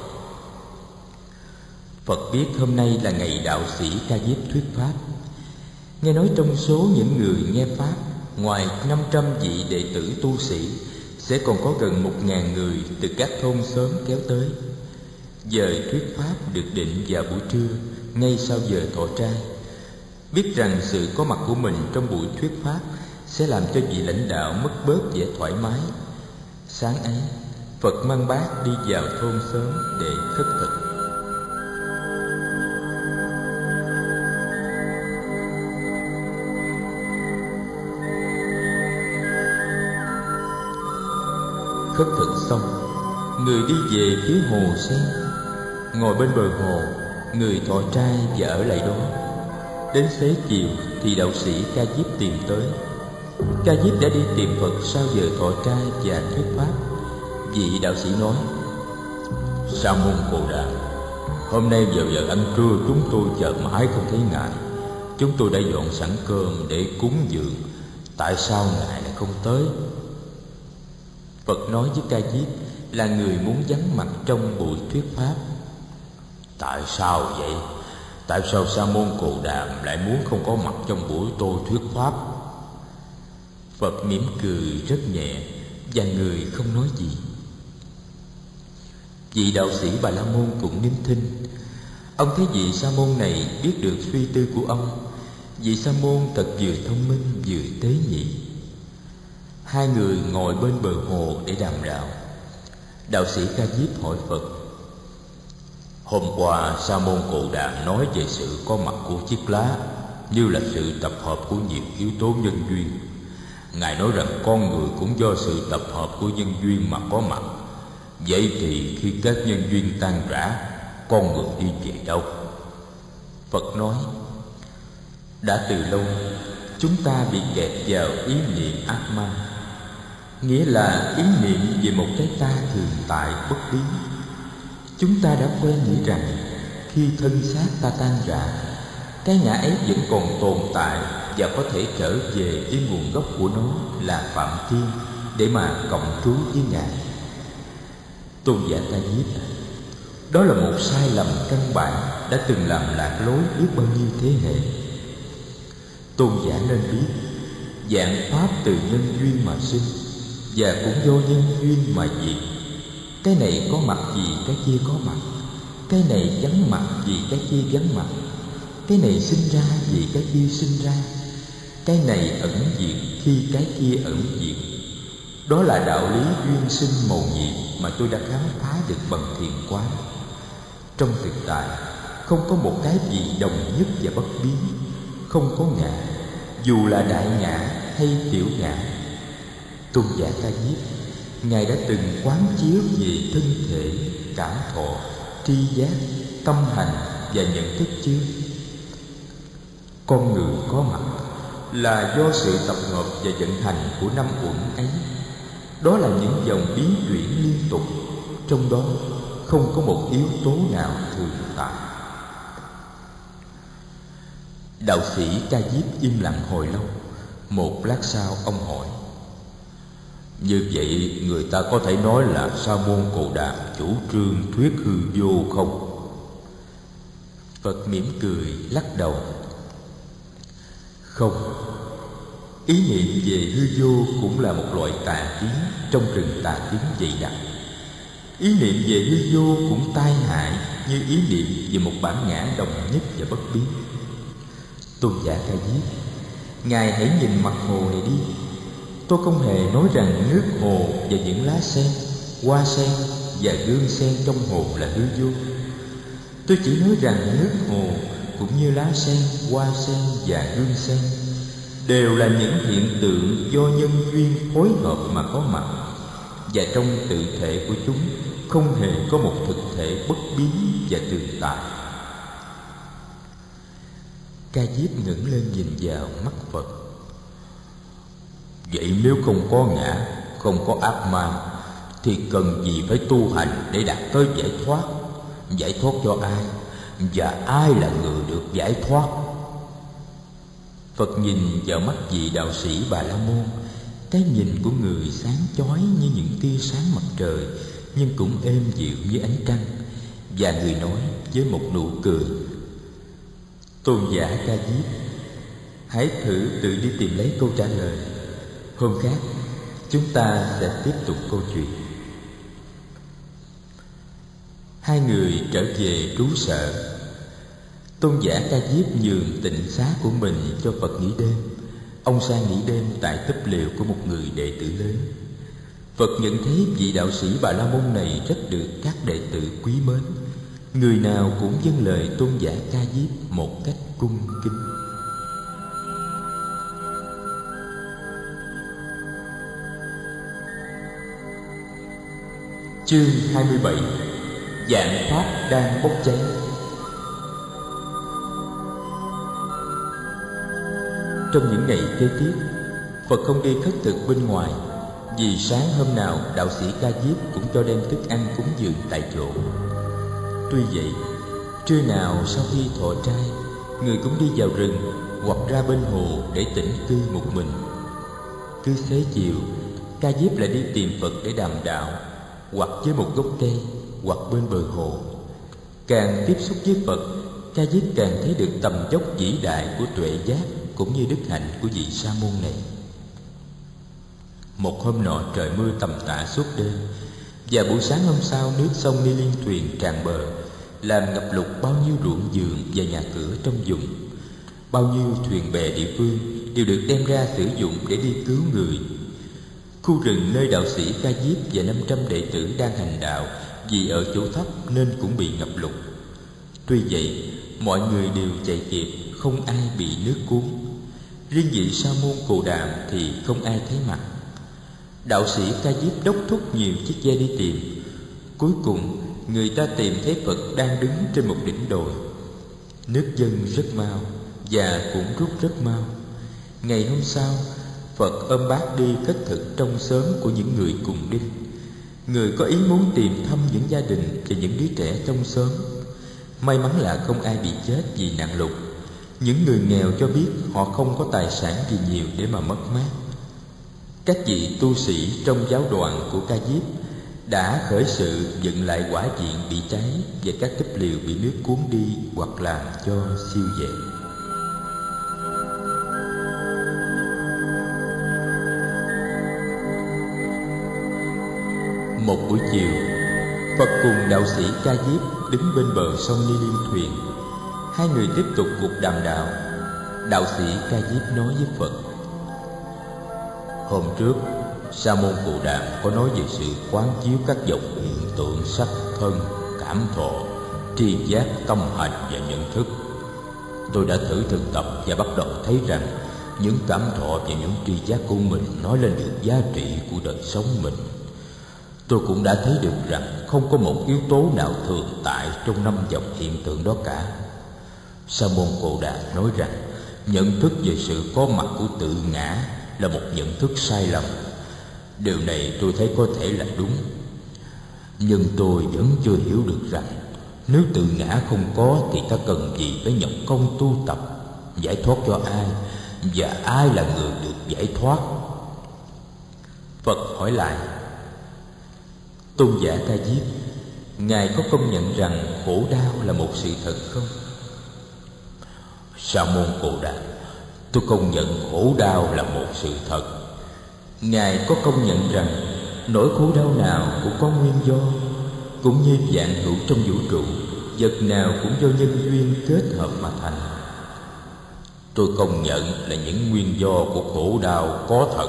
Phật biết hôm nay là ngày đạo sĩ Ca Diếp thuyết pháp. Nghe nói trong số những người nghe pháp, ngoài 500 vị đệ tử tu sĩ, sẽ còn có gần 1000 người từ các thôn xóm kéo tới. Giờ thuyết pháp được định vào buổi trưa, ngay sau giờ thọ trai. Biết rằng sự có mặt của mình trong buổi thuyết pháp sẽ làm cho vị lãnh đạo mất bớt vẻ thoải mái. Sáng ấy, Phật mang bát đi vào thôn xóm để khất thực. Khất thực xong, người đi về phía hồ sen. Ngồi bên bờ hồ, người thọ trai và ở lại đó. Đến xế chiều thì đạo sĩ Ca Diếp tìm tới. Ca Diếp đã đi tìm Phật sau giờ thọ trai và thuyết pháp. Vị đạo sĩ nói: Sa môn Cồ Đàm, Hôm nay vào giờ ăn trưa chúng tôi chờ mãi không thấy Ngài. Chúng tôi đã dọn sẵn cơm để cúng dường, tại sao Ngài lại không tới? Phật nói với Ca Diếp là người muốn vắng mặt trong buổi thuyết pháp. Tại sao vậy? Tại sao Sa môn Cồ Đàm lại muốn không có mặt trong buổi tôi thuyết pháp? Phật mỉm cười rất nhẹ và người không nói gì. Vị đạo sĩ Bà La Môn cũng nín thinh. Ông thấy vị sa môn này biết được suy tư của ông. Vị sa môn thật vừa thông minh vừa tế nhị. Hai người ngồi bên bờ hồ để đàm đạo. Đạo sĩ Ca Diếp hỏi Phật: Hôm qua Sa môn Cồ Đàm nói về sự có mặt của chiếc lá như là sự tập hợp của nhiều yếu tố nhân duyên. Ngài nói rằng con người cũng do sự tập hợp của nhân duyên mà có mặt. Vậy thì khi các nhân duyên tan rã, con người đi về đâu? Phật nói: đã từ lâu chúng ta bị kẹt vào ý niệm ác ma, nghĩa là ý niệm về một cái ta thường tại bất biến. Chúng ta đã quen nghĩ rằng khi thân xác ta tan rã, cái ngã ấy vẫn còn tồn tại và có thể trở về với nguồn gốc của nó là Phạm Thiên để mà cộng trú với Ngài. Tôn giả Ca Diếp, đó là một sai lầm căn bản đã từng làm lạc lối biết bao nhiêu thế hệ. Tôn giả nên biết, vạn pháp từ nhân duyên mà sinh, và cũng do nhân duyên mà diệt. Cái này có mặt vì cái kia có mặt, cái này vắng mặt vì cái kia vắng mặt, cái này sinh ra vì cái kia sinh ra, cái này ẩn diệt khi cái kia ẩn diệt. Đó là đạo lý duyên sinh mầu nhiệm mà tôi đã khám phá được bằng thiền quán. Trong thực tại không có một cái gì đồng nhất và bất biến, không có ngã, dù là đại ngã hay tiểu ngã. Tôn giả Ca Diếp, Ngài đã từng quán chiếu về thân thể, cảm thọ, tri giác, tâm hành và nhận thức chưa? Con người có mặt là do sự tập hợp và vận hành của năm uẩn ấy. Đó là những dòng biến chuyển liên tục, trong đó không có một yếu tố nào thường tại. Đạo sĩ Ca Diếp im lặng hồi lâu. Một lát sau ông hỏi: như vậy người ta có thể nói là Sa môn Cồ Đàm chủ trương thuyết hư vô không? Phật mỉm cười lắc đầu: không. Ý niệm về hư vô cũng là một loại tà kiến trong rừng tà kiến dày đặc. Ý niệm về hư vô cũng tai hại như ý niệm về một bản ngã đồng nhất và bất biến. Tôn giả Ca Diếp, Ngài hãy nhìn mặt hồ này đi. Tôi không hề nói rằng nước hồ và những lá sen, hoa sen và gương sen trong hồ là hư vô. Tôi chỉ nói rằng nước hồ cũng như lá sen, hoa sen và gương sen đều là những hiện tượng do nhân duyên phối hợp mà có mặt, và trong tự thể của chúng không hề có một thực thể bất biến và tồn tại. Ca Diếp ngẩng lên nhìn vào mắt Phật. Vậy nếu không có ngã, không có ác ma, thì cần gì phải tu hành để đạt tới giải thoát? Giải thoát cho ai? Và ai là người được giải thoát? Phật nhìn vào mắt vị đạo sĩ Bà La Môn. Cái nhìn của người sáng chói như những tia sáng mặt trời, nhưng cũng êm dịu như ánh trăng. Và người nói với một nụ cười: Tôn giả Ca Diếp, hãy thử tự đi tìm lấy câu trả lời. Hôm khác chúng ta sẽ tiếp tục câu chuyện. Hai người trở về trú sở. Tôn giả Ca Diếp nhường tịnh xá của mình cho Phật nghỉ đêm. Ông sang nghỉ đêm tại túp lều của một người đệ tử lớn. Phật nhận thấy vị đạo sĩ Bà La Môn này rất được các đệ tử quý mến. Người nào cũng vâng lời Tôn giả Ca Diếp một cách cung kính. Chương 27: Vạn pháp đang bốc cháy. Trong những ngày kế tiếp, Phật không đi khất thực bên ngoài, vì sáng hôm nào đạo sĩ Ca Diếp cũng cho đem thức ăn cúng dường tại chỗ. Tuy vậy, Trưa nào sau khi thọ trai, người cũng đi vào rừng hoặc ra bên hồ để tĩnh cư một mình. Cứ xế chiều, Ca Diếp lại đi tìm Phật để đàm đạo, hoặc với một gốc cây, hoặc bên bờ hồ. Càng tiếp xúc với Phật, Ca Diếp càng thấy được tầm dốc vĩ đại của tuệ giác cũng như đức hạnh của vị sa môn này. Một hôm nọ trời mưa tầm tã suốt đêm, và buổi sáng hôm sau nước sông Ni Liên Tuyền tràn bờ, làm ngập lụt bao nhiêu ruộng vườn và nhà cửa trong vùng. Bao nhiêu thuyền bè địa phương đều được đem ra sử dụng để đi cứu người. Khu rừng nơi đạo sĩ Ca Diếp và 500 đệ tử đang hành đạo vì ở chỗ thấp nên cũng bị ngập lụt. Tuy vậy, mọi người đều chạy kịp, không ai bị nước cuốn. Riêng vị sa môn Cồ Đàm thì không ai thấy mặt. Đạo sĩ Ca Diếp đốc thúc nhiều chiếc ghe đi tìm. Cuối cùng, người ta tìm thấy Phật đang đứng trên một đỉnh đồi. Nước dâng rất mau và cũng rút rất mau. Ngày hôm sau, Phật ôm bát đi cất thực trong xóm của những người cùng đi. Người có ý muốn tìm thăm những gia đình và những đứa trẻ trong xóm. May mắn là không ai bị chết vì nạn lụt. Những người nghèo cho biết họ không có tài sản gì nhiều để mà mất mát. Các vị tu sĩ trong giáo đoàn của Ca Diếp đã khởi sự dựng lại quả viện bị cháy và các tích liều bị nước cuốn đi hoặc làm cho siêu vệ. Một buổi chiều, Phật cùng đạo sĩ Ca Diếp đứng bên bờ sông Ni Liên Thuyền. Hai người tiếp tục cuộc đàm đạo. Đạo sĩ Ca Diếp nói với Phật: Hôm trước, Sa môn Cồ Đàm có nói về sự quán chiếu các dòng hiện tượng sắc thân, cảm thọ, tri giác, tâm hành và nhận thức. Tôi đã thử thực tập và bắt đầu thấy rằng những cảm thọ và những tri giác của mình nói lên được giá trị của đời sống mình. Tôi cũng đã thấy được rằng không có một yếu tố nào thường tại trong 5 dòng hiện tượng đó cả. Sa môn Cồ Đàm nói rằng nhận thức về sự có mặt của tự ngã là một nhận thức sai lầm. Điều này tôi thấy có thể là đúng, nhưng tôi vẫn chưa hiểu được rằng nếu tự ngã không có thì ta cần gì phải nhập công tu tập, giải thoát cho ai, và ai là người được giải thoát? Phật hỏi lại: Tôn giả Ca Diếp, Ngài có công nhận rằng khổ đau là một sự thật không? Sa môn Cồ Đàm, tôi công nhận khổ đau là một sự thật. Ngài có công nhận rằng nỗi khổ đau nào cũng có nguyên do, cũng như vạn hữu trong vũ trụ, vật nào cũng do nhân duyên kết hợp mà thành. Tôi công nhận là những nguyên do của khổ đau có thật.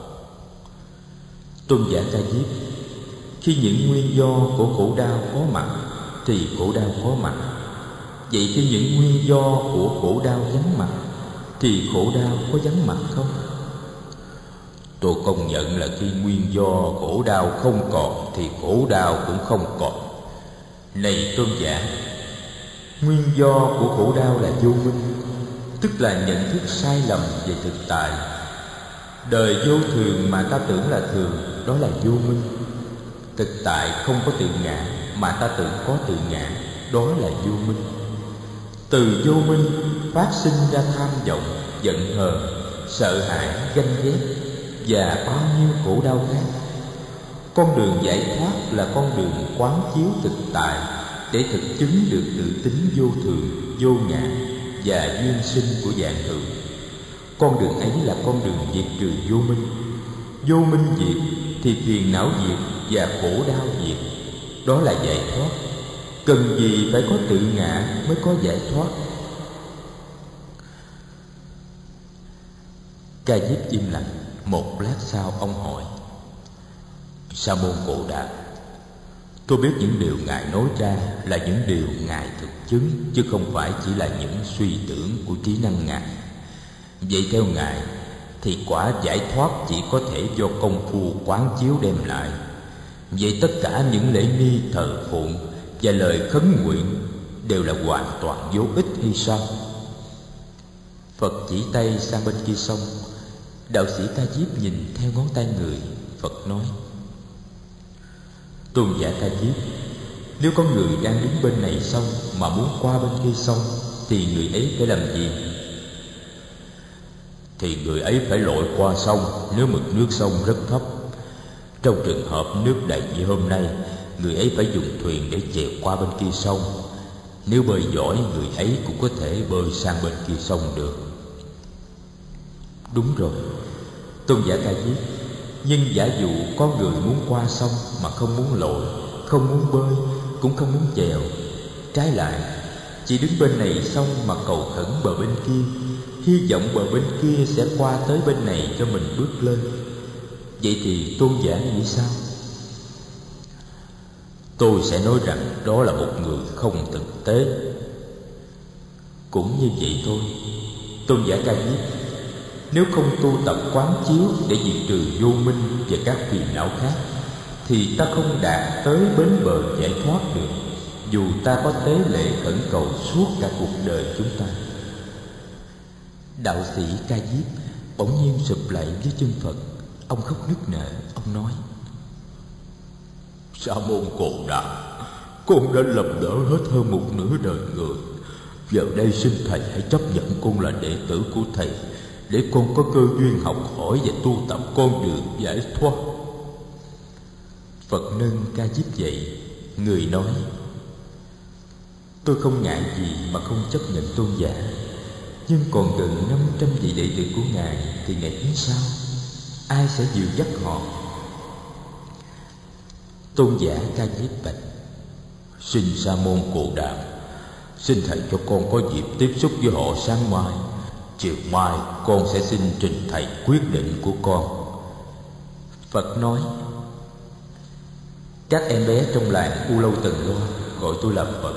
Tôn giả Ca Diếp, khi những nguyên do của khổ đau có mặt thì khổ đau có mặt. Vậy khi những nguyên do của khổ đau vắng mặt thì khổ đau có vắng mặt không? Tôi công nhận là khi nguyên do khổ đau không còn thì khổ đau cũng không còn. Này tôn giả, nguyên do của khổ đau là vô minh, tức là nhận thức sai lầm về thực tại. Đời vô thường mà ta tưởng là thường, đó là vô minh. Thực tại không có tự ngã mà ta tưởng có tự ngã, đó là vô minh. Từ vô minh phát sinh ra tham vọng, giận hờn, sợ hãi, ganh ghét và bao nhiêu khổ đau khác. Con đường giải thoát là con đường quán chiếu thực tại để thực chứng được tự tính vô thường, vô ngã và duyên sinh của vạn hữu. Con đường ấy là con đường diệt trừ vô minh. Vô minh diệt thì phiền não diệt và khổ đau diệt, đó là giải thoát. Cần gì phải có tự ngã mới có giải thoát? Ca Diếp im lặng. Một lát sau ông hỏi: Sa môn Cồ Đàm, tôi biết những điều Ngài nói ra là những điều Ngài thực chứng, chứ không phải chỉ là những suy tưởng của trí năng Ngài. Vậy theo Ngài thì quả giải thoát chỉ có thể do công phu quán chiếu đem lại. Vậy tất cả những lễ nghi thờ phụng và lời khấn nguyện đều là hoàn toàn vô ích hay sao? Phật chỉ tay sang bên kia sông. Đạo sĩ Ca Diếp nhìn theo ngón tay người. Phật nói: Tôn giả Ca Diếp, Nếu có người đang đứng bên này sông mà muốn qua bên kia sông, thì người ấy phải làm gì? Thì người ấy phải lội qua sông nếu mực nước sông rất thấp. Trong trường hợp nước đầy như hôm nay, người ấy phải dùng thuyền để chèo qua bên kia sông. Nếu bơi giỏi, người ấy cũng có thể bơi sang bên kia sông được. Đúng rồi, Tôn giả Ca Diếp. Nhưng giả dụ có người muốn qua sông mà không muốn lội, không muốn bơi, cũng không muốn chèo, trái lại chỉ đứng bên này sông mà cầu khẩn bờ bên kia, hy vọng bờ bên kia sẽ qua tới bên này cho mình bước lên, vậy thì tôn giả nghĩ sao? Tôi sẽ nói rằng đó là một người không thực tế. Cũng như vậy thôi, tôn giả Ca Diếp. Nếu không tu tập quán chiếu để diệt trừ vô minh và các phiền não khác, thì ta không đạt tới bến bờ giải thoát được, dù ta có tế lễ khẩn cầu suốt cả cuộc đời chúng ta. Đạo sĩ Ca Diếp bỗng nhiên sụp lại dưới chân Phật. Ông khóc nức nở. Ông nói: Sa môn Cồ Đàm, con đã lầm lỡ hết hơn một nửa đời người. Giờ đây xin thầy hãy chấp nhận con là đệ tử của thầy, để con có cơ duyên học hỏi và tu tập con đường giải thoát. Phật nâng Ca Diếp dậy. Người nói: Tôi không ngại gì mà không chấp nhận tôn giả, nhưng còn gần 500 vị đệ tử của Ngài thì Ngài tính sao? Ai sẽ dìu dắt họ? Tôn giả Ca Diếp bạch: Xin Sa môn Cồ Đàm, xin thầy cho con có dịp tiếp xúc với họ sáng mai. Chiều mai con sẽ xin trình thầy quyết định của con. Phật nói: Các em bé trong làng U Lâu Tần Loa gọi tôi là Phật.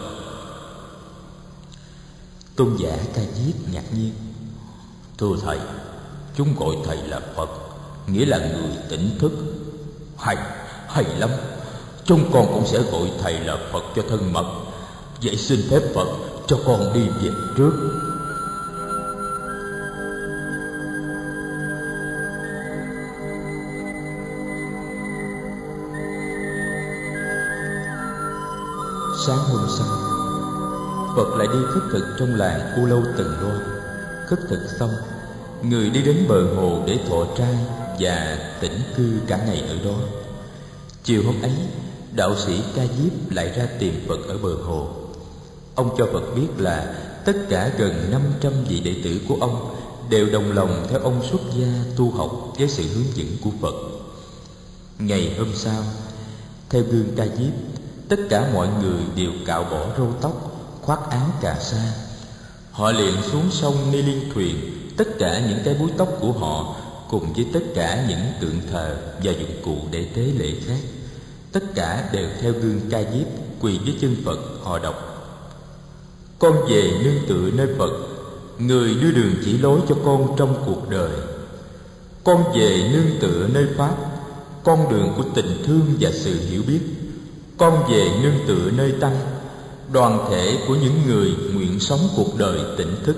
Tôn giả Ca Diếp ngạc nhiên: Thưa thầy, chúng gọi thầy là Phật, nghĩa là người tỉnh thức. Hay lắm. Chúng con cũng sẽ gọi thầy là Phật cho thân mật. Vậy xin phép Phật cho con đi về trước. Sáng hôm sau, Phật lại đi khất thực trong làng U Lâu Tần Loa. Khất thực xong, người đi đến bờ hồ để thọ trai và tĩnh cư cả ngày ở đó. Chiều hôm ấy, đạo sĩ Ca Diếp lại ra tìm Phật ở bờ hồ. Ông cho Phật biết là tất cả gần 500 vị đệ tử của ông đều đồng lòng theo ông xuất gia tu học với sự hướng dẫn của Phật. Ngày hôm sau, theo gương Ca Diếp, tất cả mọi người đều cạo bỏ râu tóc, khoác áo cà sa. Họ liền xuống sông Ni Liên Thuyền tất cả những cái búi tóc của họ, cùng với tất cả những tượng thờ và dụng cụ để tế lễ khác. Tất cả đều theo gương Ca Diếp quỳ dưới chân Phật. Họ đọc: Con về nương tựa nơi Phật, người đưa đường chỉ lối cho con trong cuộc đời. Con về nương tựa nơi Pháp, con đường của tình thương và sự hiểu biết. Con về nương tựa nơi Tăng, đoàn thể của những người nguyện sống cuộc đời tỉnh thức.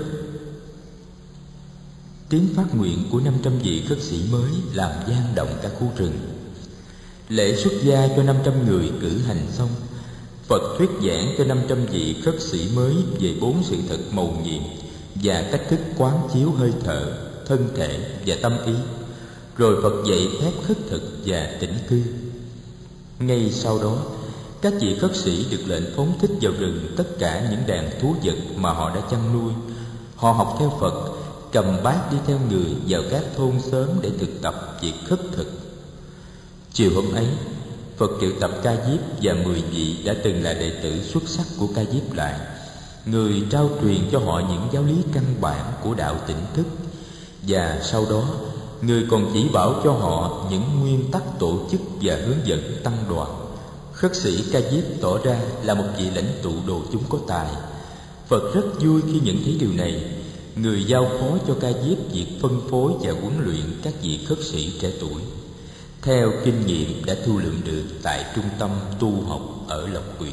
Tiếng phát nguyện của 500 vị khất sĩ mới làm vang động cả khu rừng. Lễ xuất gia cho 500 người cử hành xong, Phật thuyết giảng cho 500 vị khất sĩ mới về 4 sự thật mầu nhiệm và cách thức quán chiếu hơi thở, thân thể và tâm ý. Rồi Phật dạy phép khất thực và tĩnh cư. Ngay sau đó, các vị khất sĩ được lệnh phóng thích vào rừng tất cả những đàn thú vật mà họ đã chăn nuôi. Họ học theo Phật, cầm bát đi theo người vào các thôn xóm để thực tập việc khất thực. Chiều hôm ấy, Phật triệu tập Ca Diếp và 10 vị đã từng là đệ tử xuất sắc của Ca Diếp lại. Người trao truyền cho họ những giáo lý căn bản của đạo tỉnh thức, và sau đó người còn chỉ bảo cho họ những nguyên tắc tổ chức và hướng dẫn tăng đoàn. Khất sĩ Ca Diếp tỏ ra là một vị lãnh tụ đồ chúng có tài. Phật rất vui khi nhận thấy điều này. Người giao phó cho Ca Diếp việc phân phối và huấn luyện các vị khất sĩ trẻ tuổi theo kinh nghiệm đã thu lượm được tại trung tâm tu học ở Lộc Uyển.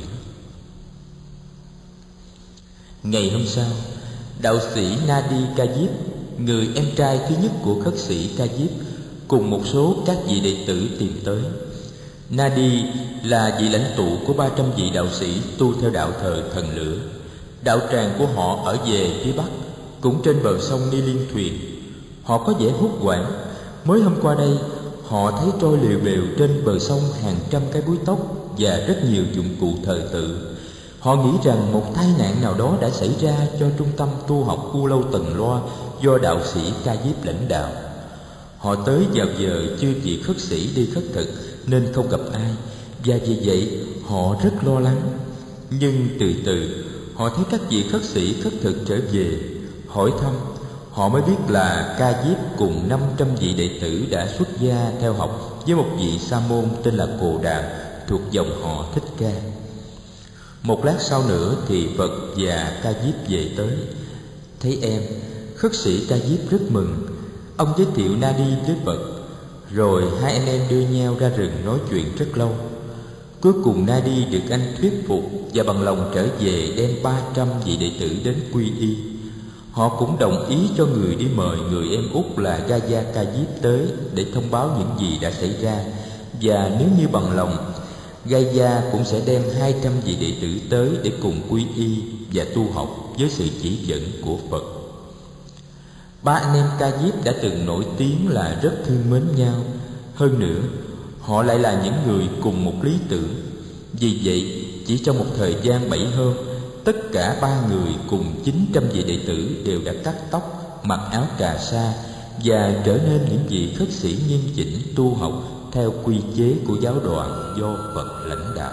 Ngày hôm sau, đạo sĩ Nadi Ca Diếp, người em trai thứ nhất của khất sĩ Ca Diếp, cùng một số các vị đệ tử tìm tới. Nadi là vị lãnh tụ của 300 vị đạo sĩ tu theo đạo thờ thần lửa. Đạo tràng của họ ở về phía bắc, cũng trên bờ sông đi liên thuyền. Họ có vẻ hốt hoảng. Mới hôm qua đây, họ thấy trôi liều bèo trên bờ sông hàng trăm cái búi tóc và rất nhiều dụng cụ thờ tự. Họ nghĩ rằng một tai nạn nào đó đã xảy ra cho trung tâm tu học U Lâu Tần Loa do đạo sĩ Ca Diếp lãnh đạo. Họ tới vào giờ chư vị khất sĩ đi khất thực nên không gặp ai, và vì vậy họ rất lo lắng. Nhưng từ từ họ thấy các vị khất sĩ khất thực trở về, hỏi thăm. Họ mới biết là Ca Diếp cùng 500 vị đệ tử đã xuất gia theo học với một vị sa môn tên là Cồ Đàm thuộc dòng họ Thích Ca. Một lát sau nữa thì Phật và Ca Diếp về tới. Thấy em, khất sĩ Ca Diếp rất mừng. Ông giới thiệu Nadi với Phật, rồi hai anh em đưa nhau ra rừng nói chuyện rất lâu. Cuối cùng Nadi được anh thuyết phục và bằng lòng trở về đem 300 vị đệ tử đến quy y. Họ cũng đồng ý cho người đi mời người em út là Gaya Ca Diếp tới để thông báo những gì đã xảy ra, và nếu như bằng lòng, Gaya cũng sẽ đem 200 vị đệ tử tới để cùng quy y và tu học với sự chỉ dẫn của Phật. Ba anh em Ca Diếp đã từng nổi tiếng là rất thương mến nhau. Hơn nữa, họ lại là những người cùng một lý tưởng. Vì vậy, chỉ trong một thời gian 7 hôm, tất cả ba người cùng 900 vị đệ tử đều đã cắt tóc, mặc áo cà sa và trở nên những vị khất sĩ nghiêm chỉnh tu học theo quy chế của giáo đoàn do Phật lãnh đạo.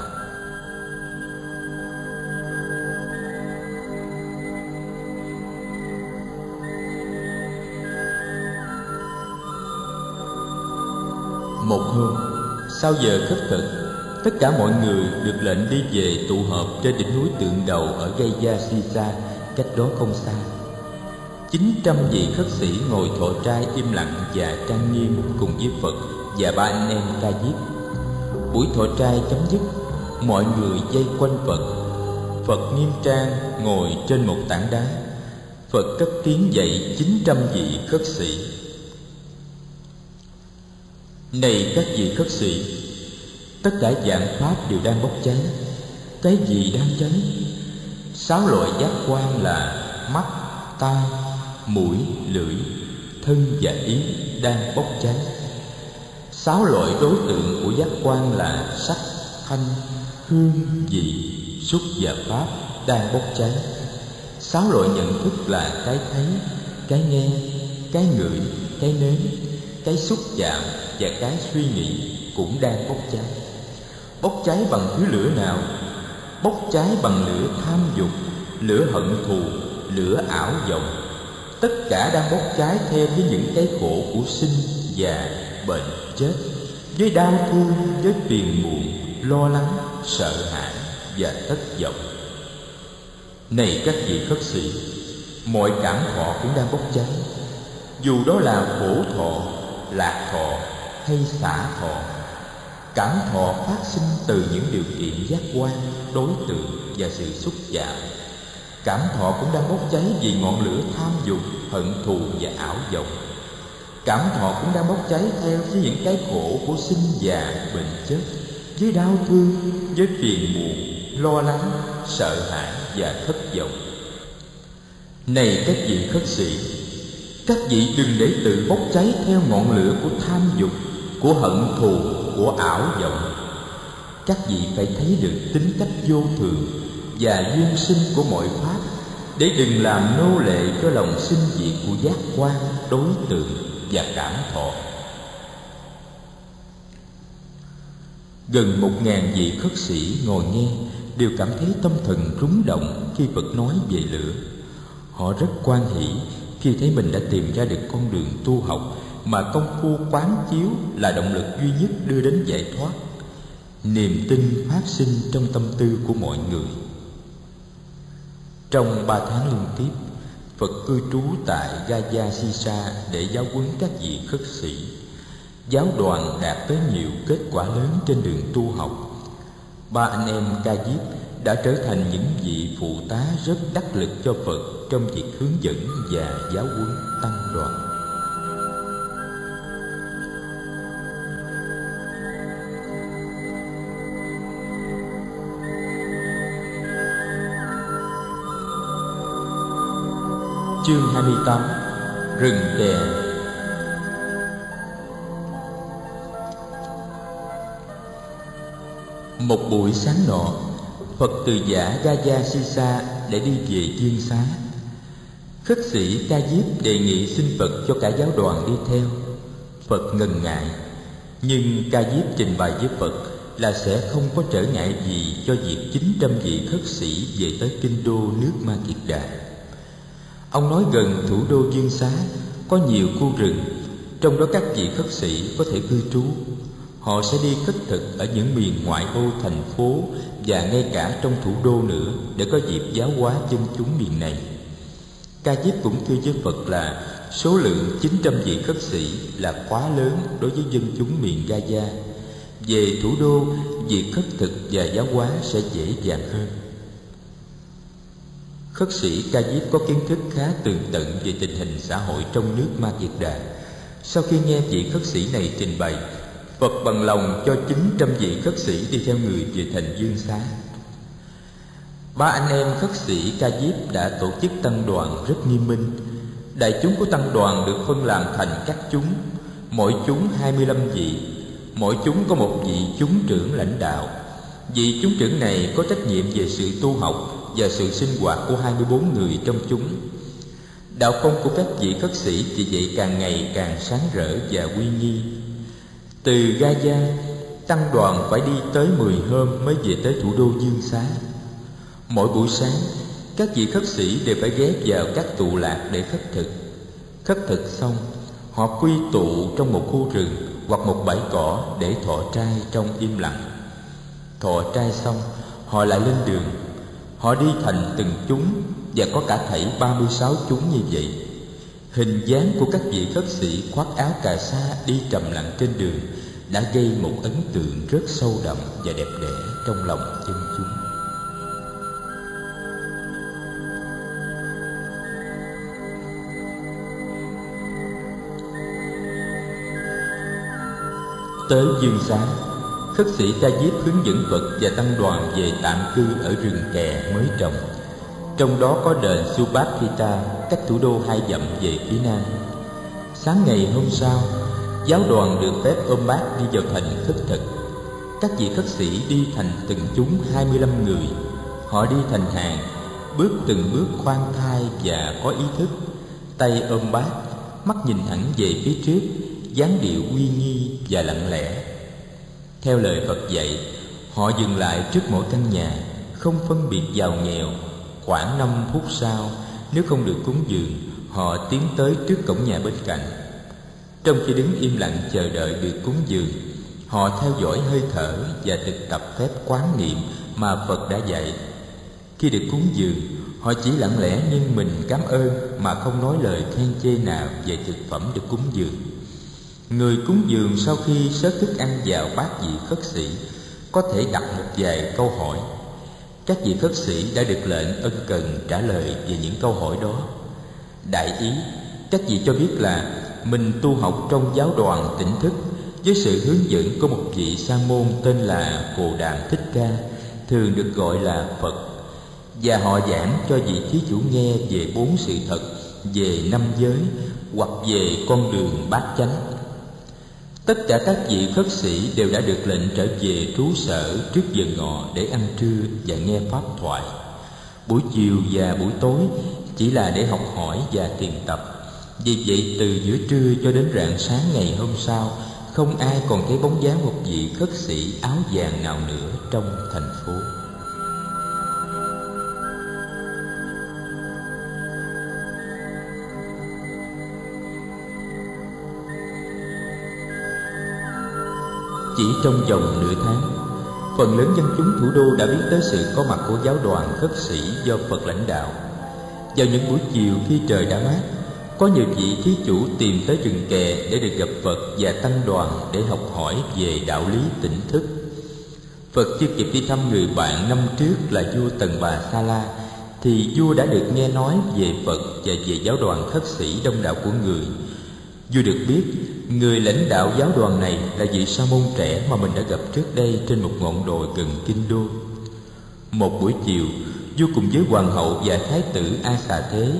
Một hôm, sau giờ khất thực, tất cả mọi người được lệnh đi về tụ họp trên đỉnh núi Tượng Đầu ở Gaya Sisa, cách đó không xa. 900 vị khất sĩ ngồi thọ trai im lặng và trang nghiêm cùng với Phật và ba anh em Ca Diếp. Buổi thọ trai chấm dứt, mọi người vây quanh Phật. Phật nghiêm trang ngồi trên một tảng đá. Phật cất tiếng dạy 900 vị khất sĩ: Này các vị khất sĩ, tất cả vạn pháp đều đang bốc cháy. Cái gì đang cháy? 6 loại giác quan là mắt, tai, mũi, lưỡi, thân và ý đang bốc cháy. 6 loại đối tượng của giác quan là sắc, thanh, hương, vị, xúc và pháp đang bốc cháy. 6 loại nhận thức là cái thấy, cái nghe, cái ngửi, cái nếm, cái xúc chạm và cái suy nghĩ cũng đang bốc cháy. Bốc cháy bằng thứ lửa nào? Bốc cháy bằng lửa tham dục, lửa hận thù, lửa ảo vọng. Tất cả đang bốc cháy theo với những cái khổ của sinh, già, bệnh, chết, với đau thương, với phiền muộn, lo lắng, sợ hãi và thất vọng. Này các vị khất sĩ, mọi cảm thọ cũng đang bốc cháy. Dù đó là khổ thọ, lạc thọ hay xả thọ. Cảm thọ phát sinh từ những điều kiện giác quan, đối tượng và sự xúc chạm. Cảm thọ cũng đang bốc cháy vì ngọn lửa tham dục, hận thù và ảo vọng. Cảm thọ cũng đang bốc cháy theo với những cái khổ của sinh, già, bệnh, chết, với đau thương, với phiền muộn, lo lắng, sợ hãi và thất vọng. Này các vị khất sĩ, các vị đừng để tự bốc cháy theo ngọn lửa của tham dục, của hận thù, của ảo vọng. Các vị phải thấy được tính cách vô thường và duyên sinh của mọi pháp, để đừng làm nô lệ cho lòng sinh diệt của giác quan, đối tượng và cảm thọ. Gần 1000 vị khất sĩ ngồi nghe đều cảm thấy tâm thần rúng động khi Phật nói về lửa. Họ rất hoan hỷ khi thấy mình đã tìm ra được con đường tu học mà công phu quán chiếu là động lực duy nhất đưa đến giải thoát. Niềm tin phát sinh trong tâm tư của mọi người. Trong 3 tháng liên tiếp, Phật cư trú tại Gaya Sisa để giáo huấn các vị khất sĩ. Giáo đoàn đạt tới nhiều kết quả lớn trên đường tu học. 3 anh em Ca Diếp đã trở thành những vị phụ tá rất đắc lực cho Phật trong việc hướng dẫn và giáo huấn tăng đoàn. Chương 28. Rừng Kè. Một buổi sáng nọ, Phật từ giả Gayasisa để đi về Dương Xá. Khất sĩ Ca Diếp đề nghị xin Phật cho cả giáo đoàn đi theo. Phật ngần ngại, nhưng Ca Diếp trình bày với Phật là sẽ không có trở ngại gì cho việc 900 vị khất sĩ về tới kinh đô nước Ma Kiệt Đà. Ông nói gần thủ đô Dương Xá có nhiều khu rừng, trong đó các vị khất sĩ có thể cư trú. Họ sẽ đi khất thực ở những miền ngoại ô thành phố và ngay cả trong thủ đô nữa để có dịp giáo hóa dân chúng miền này. Ca Diếp cũng thưa với Phật là số lượng 900 vị khất sĩ là quá lớn đối với dân chúng miền Gaya. Về thủ đô, việc khất thực và giáo hóa sẽ dễ dàng hơn. Khất sĩ Ca Diếp có kiến thức khá tường tận về tình hình xã hội trong nước Ma Kiệt Đà. Sau khi nghe vị khất sĩ này trình bày, Phật bằng lòng cho 900 vị khất sĩ đi theo người về thành Dương Xá. Ba anh em khất sĩ Ca Diếp đã tổ chức tăng đoàn rất nghiêm minh. Đại chúng của tăng đoàn được phân làm thành các chúng, mỗi chúng 25 vị, mỗi chúng có một vị chúng trưởng lãnh đạo. Vị chúng trưởng này có trách nhiệm về sự tu học và sự sinh hoạt của 24 người trong chúng. Đạo phong của các vị khất sĩ vì vậy càng ngày càng sáng rỡ và uy nghi. Từ Gaya, tăng đoàn phải đi tới 10 hôm mới về tới thủ đô Dương Xá. Mỗi buổi sáng, các vị khất sĩ đều phải ghé vào các tụ lạc để khất thực. Khất thực xong, họ quy tụ trong một khu rừng hoặc một bãi cỏ để thọ trai trong im lặng. Thọ trai xong, họ lại lên đường. Họ đi thành từng chúng và có cả thảy 36 chúng như vậy. Hình dáng của các vị khất sĩ khoác áo cà sa đi trầm lặng trên đường đã gây một ấn tượng rất sâu đậm và đẹp đẽ trong lòng dân chúng. Tới Dương Xá, khất sĩ Ca Diếp hướng dẫn Phật và tăng đoàn về tạm cư ở rừng kè mới trồng. Trong đó có đền Subhathita cách thủ đô 2 dặm về phía nam. Sáng ngày hôm sau, giáo đoàn được phép ôm bát đi vào thành khất thực. Các vị khất sĩ đi thành từng chúng 25 người. Họ đi thành hàng, bước từng bước khoan thai và có ý thức, tay ôm bát, mắt nhìn thẳng về phía trước, dáng điệu uy nghi và lặng lẽ. Theo lời Phật dạy, họ dừng lại trước mỗi căn nhà, không phân biệt giàu nghèo. Khoảng 5 phút sau, nếu không được cúng dường, họ tiến tới trước cổng nhà bên cạnh. Trong khi đứng im lặng chờ đợi được cúng dường, họ theo dõi hơi thở và thực tập phép quán niệm mà Phật đã dạy. Khi được cúng dường, họ chỉ lặng lẽ nhân mình cảm ơn mà không nói lời khen chê nào về thực phẩm được cúng dường. Người cúng dường sau khi xớt thức ăn vào bát vị khất sĩ có thể đặt một vài câu hỏi. Các vị khất sĩ đã được lệnh ân cần trả lời về những câu hỏi đó. Đại ý, các vị cho biết là mình tu học trong giáo đoàn Tỉnh Thức với sự hướng dẫn của một vị sa môn tên là Bồ Đàm Thích Ca, thường được gọi là Phật, và họ giảng cho vị thí chủ nghe về 4 sự thật, về 5 giới hoặc về con đường bát chánh. Tất cả các vị khất sĩ đều đã được lệnh trở về trú sở trước giờ ngọ để ăn trưa và nghe pháp thoại. Buổi chiều và buổi tối chỉ là để học hỏi và thiền tập. Vì vậy từ giữa trưa cho đến rạng sáng ngày hôm sau, không ai còn thấy bóng dáng một vị khất sĩ áo vàng nào nữa trong thành phố. Chỉ trong vòng nửa tháng, phần lớn dân chúng thủ đô đã biết tới sự có mặt của giáo đoàn khất sĩ do Phật lãnh đạo. Vào những buổi chiều khi trời đã mát, có nhiều vị thí chủ tìm tới rừng kè để được gặp Phật và tăng đoàn để học hỏi về đạo lý tỉnh thức. Phật chưa kịp đi thăm người bạn năm trước là vua Tần Bà Sa La, thì vua đã được nghe nói về Phật và về giáo đoàn khất sĩ đông đảo của người. Vua được biết người lãnh đạo giáo đoàn này là vị sa môn trẻ mà mình đã gặp trước đây trên một ngọn đồi gần kinh đô. Một buổi chiều, vua cùng với hoàng hậu và thái tử A Xà Thế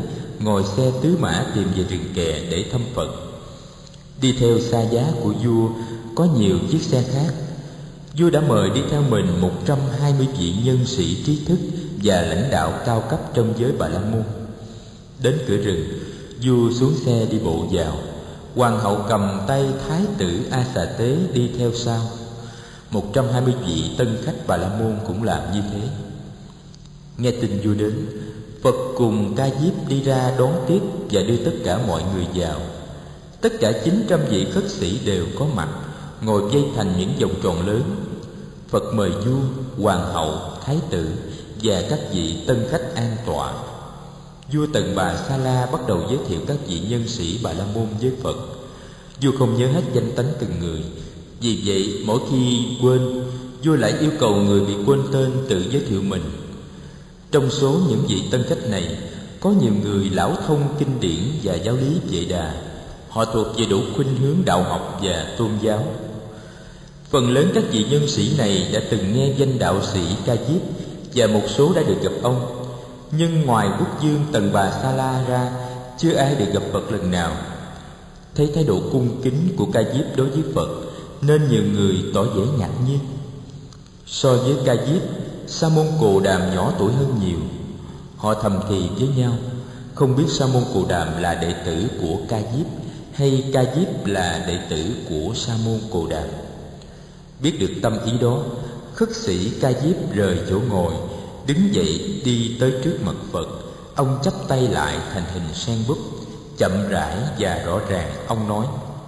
ngồi xe tứ mã tìm về rừng kè để thăm Phật. Đi theo xa giá của vua có nhiều chiếc xe khác. Vua đã mời đi theo mình 120 vị nhân sĩ trí thức và lãnh đạo cao cấp trong giới Bà La Môn. Đến cửa rừng, vua xuống xe đi bộ vào. Hoàng hậu cầm tay thái tử A Xà Tế đi theo sau. 120 vị tân khách Bà La Môn cũng làm như thế. Nghe tin vua đến, Phật cùng Ca Diếp đi ra đón tiếp và đưa tất cả mọi người vào. Tất cả 900 vị khất sĩ đều có mặt, ngồi vây thành những vòng tròn lớn. Phật mời vua, hoàng hậu, thái tử và các vị tân khách an tọa. Vua Tần Bà Sa La bắt đầu giới thiệu các vị nhân sĩ Bà La Môn với Phật. Vua không nhớ hết danh tánh từng người, vì vậy mỗi khi quên, vua lại yêu cầu người bị quên tên tự giới thiệu mình. Trong số những vị tân khách này, có nhiều người lão thông kinh điển và giáo lý Vệ Đà. Họ thuộc về đủ khuynh hướng đạo học và tôn giáo. Phần lớn các vị nhân sĩ này đã từng nghe danh đạo sĩ Ca Diếp và một số đã được gặp ông. Nhưng ngoài quốc vương Tần Bà Sa La ra, chưa ai được gặp Phật lần nào. Thấy thái độ cung kính của Ca Diếp đối với Phật, nên nhiều người tỏ vẻ ngạc nhiên. So với Ca Diếp, Sa môn Cồ Đàm nhỏ tuổi hơn nhiều. Họ thầm thì với nhau, không biết Sa môn Cồ Đàm là đệ tử của Ca Diếp hay Ca Diếp là đệ tử của Sa môn Cồ Đàm. Biết được tâm ý đó, khất sĩ Ca Diếp rời chỗ ngồi, đứng dậy đi tới trước mặt Phật. Ông chắp tay lại thành hình sen búp, chậm rãi và rõ ràng ông nói: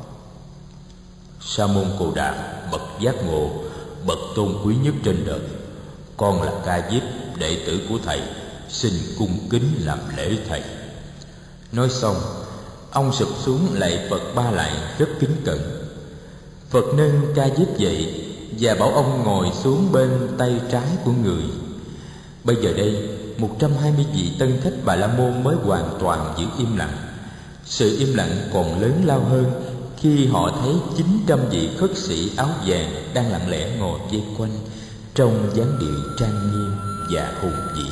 Sa môn Cồ Đàm, bậc giác ngộ, bậc tôn quý nhất trên đời, con là Ca Diếp, đệ tử của thầy, xin cung kính làm lễ thầy. Nói xong, ông sụp xuống lạy Phật ba lạy rất kính cẩn. Phật nâng Ca Diếp dậy và bảo ông ngồi xuống bên tay trái của người. Bây giờ đây, 120 vị tân khách Bà La Môn mới hoàn toàn giữ im lặng. Sự im lặng còn lớn lao hơn khi họ thấy 900 vị khất sĩ áo vàng đang lặng lẽ ngồi vây quanh trong dáng điệu trang nghiêm và hùng vĩ.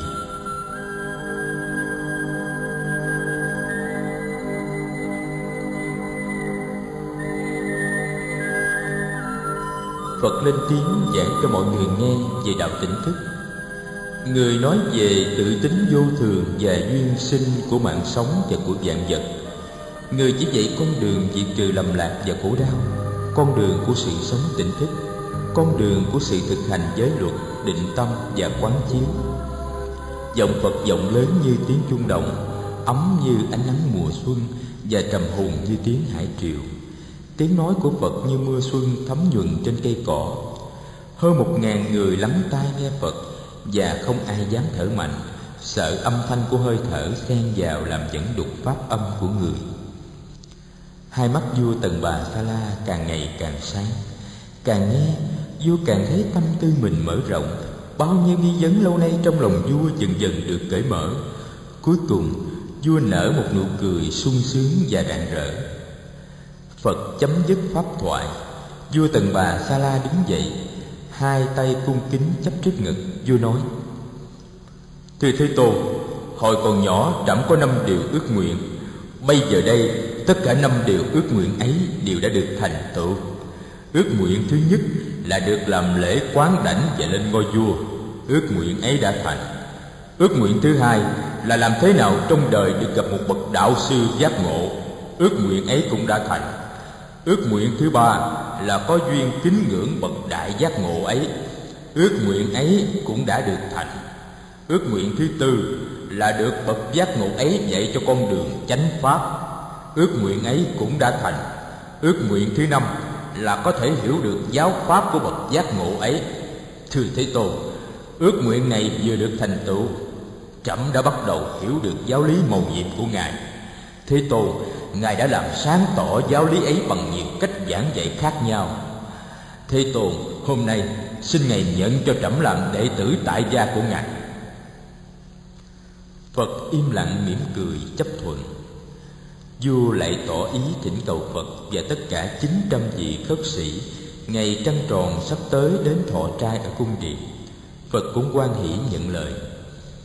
Phật lên tiếng giảng cho mọi người nghe về đạo tỉnh thức. Người nói về tự tính vô thường và duyên sinh của mạng sống và của vạn vật. Người chỉ dạy con đường diệt trừ lầm lạc và khổ đau, con đường của sự sống tỉnh thức, con đường của sự thực hành giới luật, định tâm và quán chiếu. Giọng Phật vọng lớn như tiếng chuông đồng, ấm như ánh nắng mùa xuân và trầm hùng như tiếng hải triều. Tiếng nói của Phật như mưa xuân thấm nhuần trên cây cỏ. Hơn 1000 người lắng tai nghe Phật và không ai dám thở mạnh, sợ âm thanh của hơi thở xen vào làm dẫn đục pháp âm của người. Hai mắt vua Tần Bà Sa La càng ngày càng sáng. Càng nghe, vua càng thấy tâm tư mình mở rộng. Bao nhiêu nghi vấn lâu nay trong lòng vua dần dần được cởi mở. Cuối cùng, vua nở một nụ cười sung sướng và rạng rỡ. Phật chấm dứt pháp thoại. Vua Tần Bà Sa La đứng dậy, hai tay cung kính chắp trước ngực. Vua nói: Thưa Thế Tôn, hồi còn nhỏ trẫm có 5 điều ước nguyện. Bây giờ đây, tất cả 5 điều ước nguyện ấy đều đã được thành tựu. Ước nguyện thứ nhất là được làm lễ quán đảnh và lên ngôi vua. Ước nguyện ấy đã thành. Ước nguyện thứ hai là làm thế nào trong đời được gặp một bậc đạo sư giác ngộ. Ước nguyện ấy cũng đã thành. Ước nguyện thứ ba là có duyên kính ngưỡng bậc đại giác ngộ ấy. Ước nguyện ấy cũng đã được thành. Ước nguyện thứ tư là được bậc giác ngộ ấy dạy cho con đường chánh pháp. Ước nguyện ấy cũng đã thành. Ước nguyện thứ năm là có thể hiểu được giáo pháp của bậc giác ngộ ấy. Thưa Thế Tôn, ước nguyện này vừa được thành tựu, trẫm đã bắt đầu hiểu được giáo lý mầu nhiệm của Ngài. Thế Tôn, Ngài đã làm sáng tỏ giáo lý ấy bằng nhiều cách giảng dạy khác nhau. Thế Tôn, hôm nay xin Ngài nhận cho trẫm làm đệ tử tại gia của Ngài. Phật im lặng mỉm cười chấp thuận. Vua lại tỏ ý thỉnh cầu Phật và tất cả 900 vị khất sĩ ngày trăng tròn sắp tới đến thọ trai ở cung điện. Phật cũng hoan hỷ nhận lời.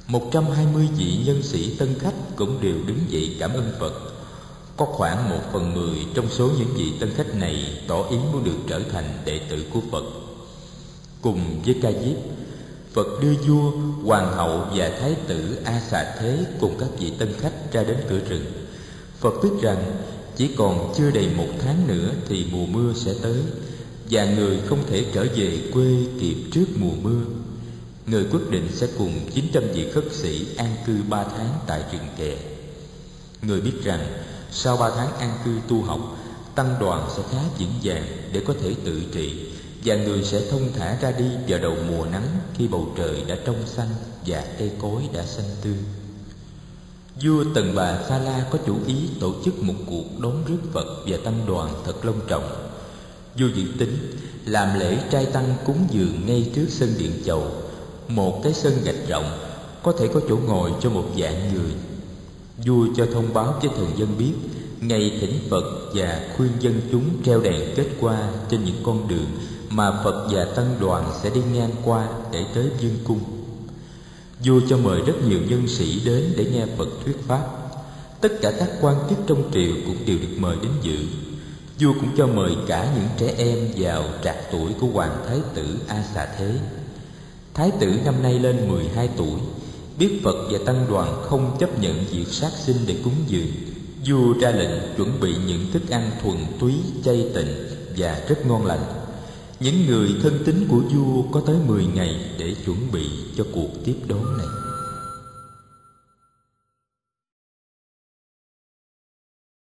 120 vị nhân sĩ tân khách cũng đều đứng dậy cảm ơn Phật. Có khoảng 1/10 trong số những vị tân khách này tỏ ý muốn được trở thành đệ tử của Phật. Cùng với Ca Diếp, Phật đưa vua, hoàng hậu và thái tử A Xà Thế cùng các vị tân khách ra đến cửa rừng. Phật biết rằng chỉ còn chưa đầy 1 tháng nữa thì mùa mưa sẽ tới, và người không thể trở về quê kịp trước mùa mưa. Người quyết định sẽ cùng 900 vị khất sĩ an cư 3 tháng tại rừng kè. Người biết rằng sau 3 tháng an cư tu học, tăng đoàn sẽ khá vững vàng để có thể tự trị, và người sẽ thông thả ra đi vào đầu mùa nắng khi bầu trời đã trong xanh và cây cối đã xanh tươi. Vua Tần Bà Sa La có chủ ý tổ chức một cuộc đón rước Phật và tăng đoàn thật long trọng. Vua dự tính làm lễ trai tăng cúng dường ngay trước sân điện chầu, một cái sân gạch rộng, có thể có chỗ ngồi cho 1.000 người. Vua cho thông báo với thần dân biết ngày thỉnh Phật và khuyên dân chúng treo đèn kết qua trên những con đường mà Phật và tăng đoàn sẽ đi ngang qua để tới vương cung. Vua cho mời rất nhiều nhân sĩ đến để nghe Phật thuyết pháp. Tất cả các quan chức trong triều cũng đều được mời đến dự. Vua cũng cho mời cả những trẻ em vào trạc tuổi của hoàng thái tử A Xà Thế. Thái tử năm nay lên 12 tuổi. Biết Phật và tăng đoàn không chấp nhận việc sát sinh để cúng dường, vua ra lệnh chuẩn bị những thức ăn thuần túy, chay tịnh và rất ngon lành. Những người thân tín của vua có tới 10 ngày để chuẩn bị cho cuộc tiếp đón này.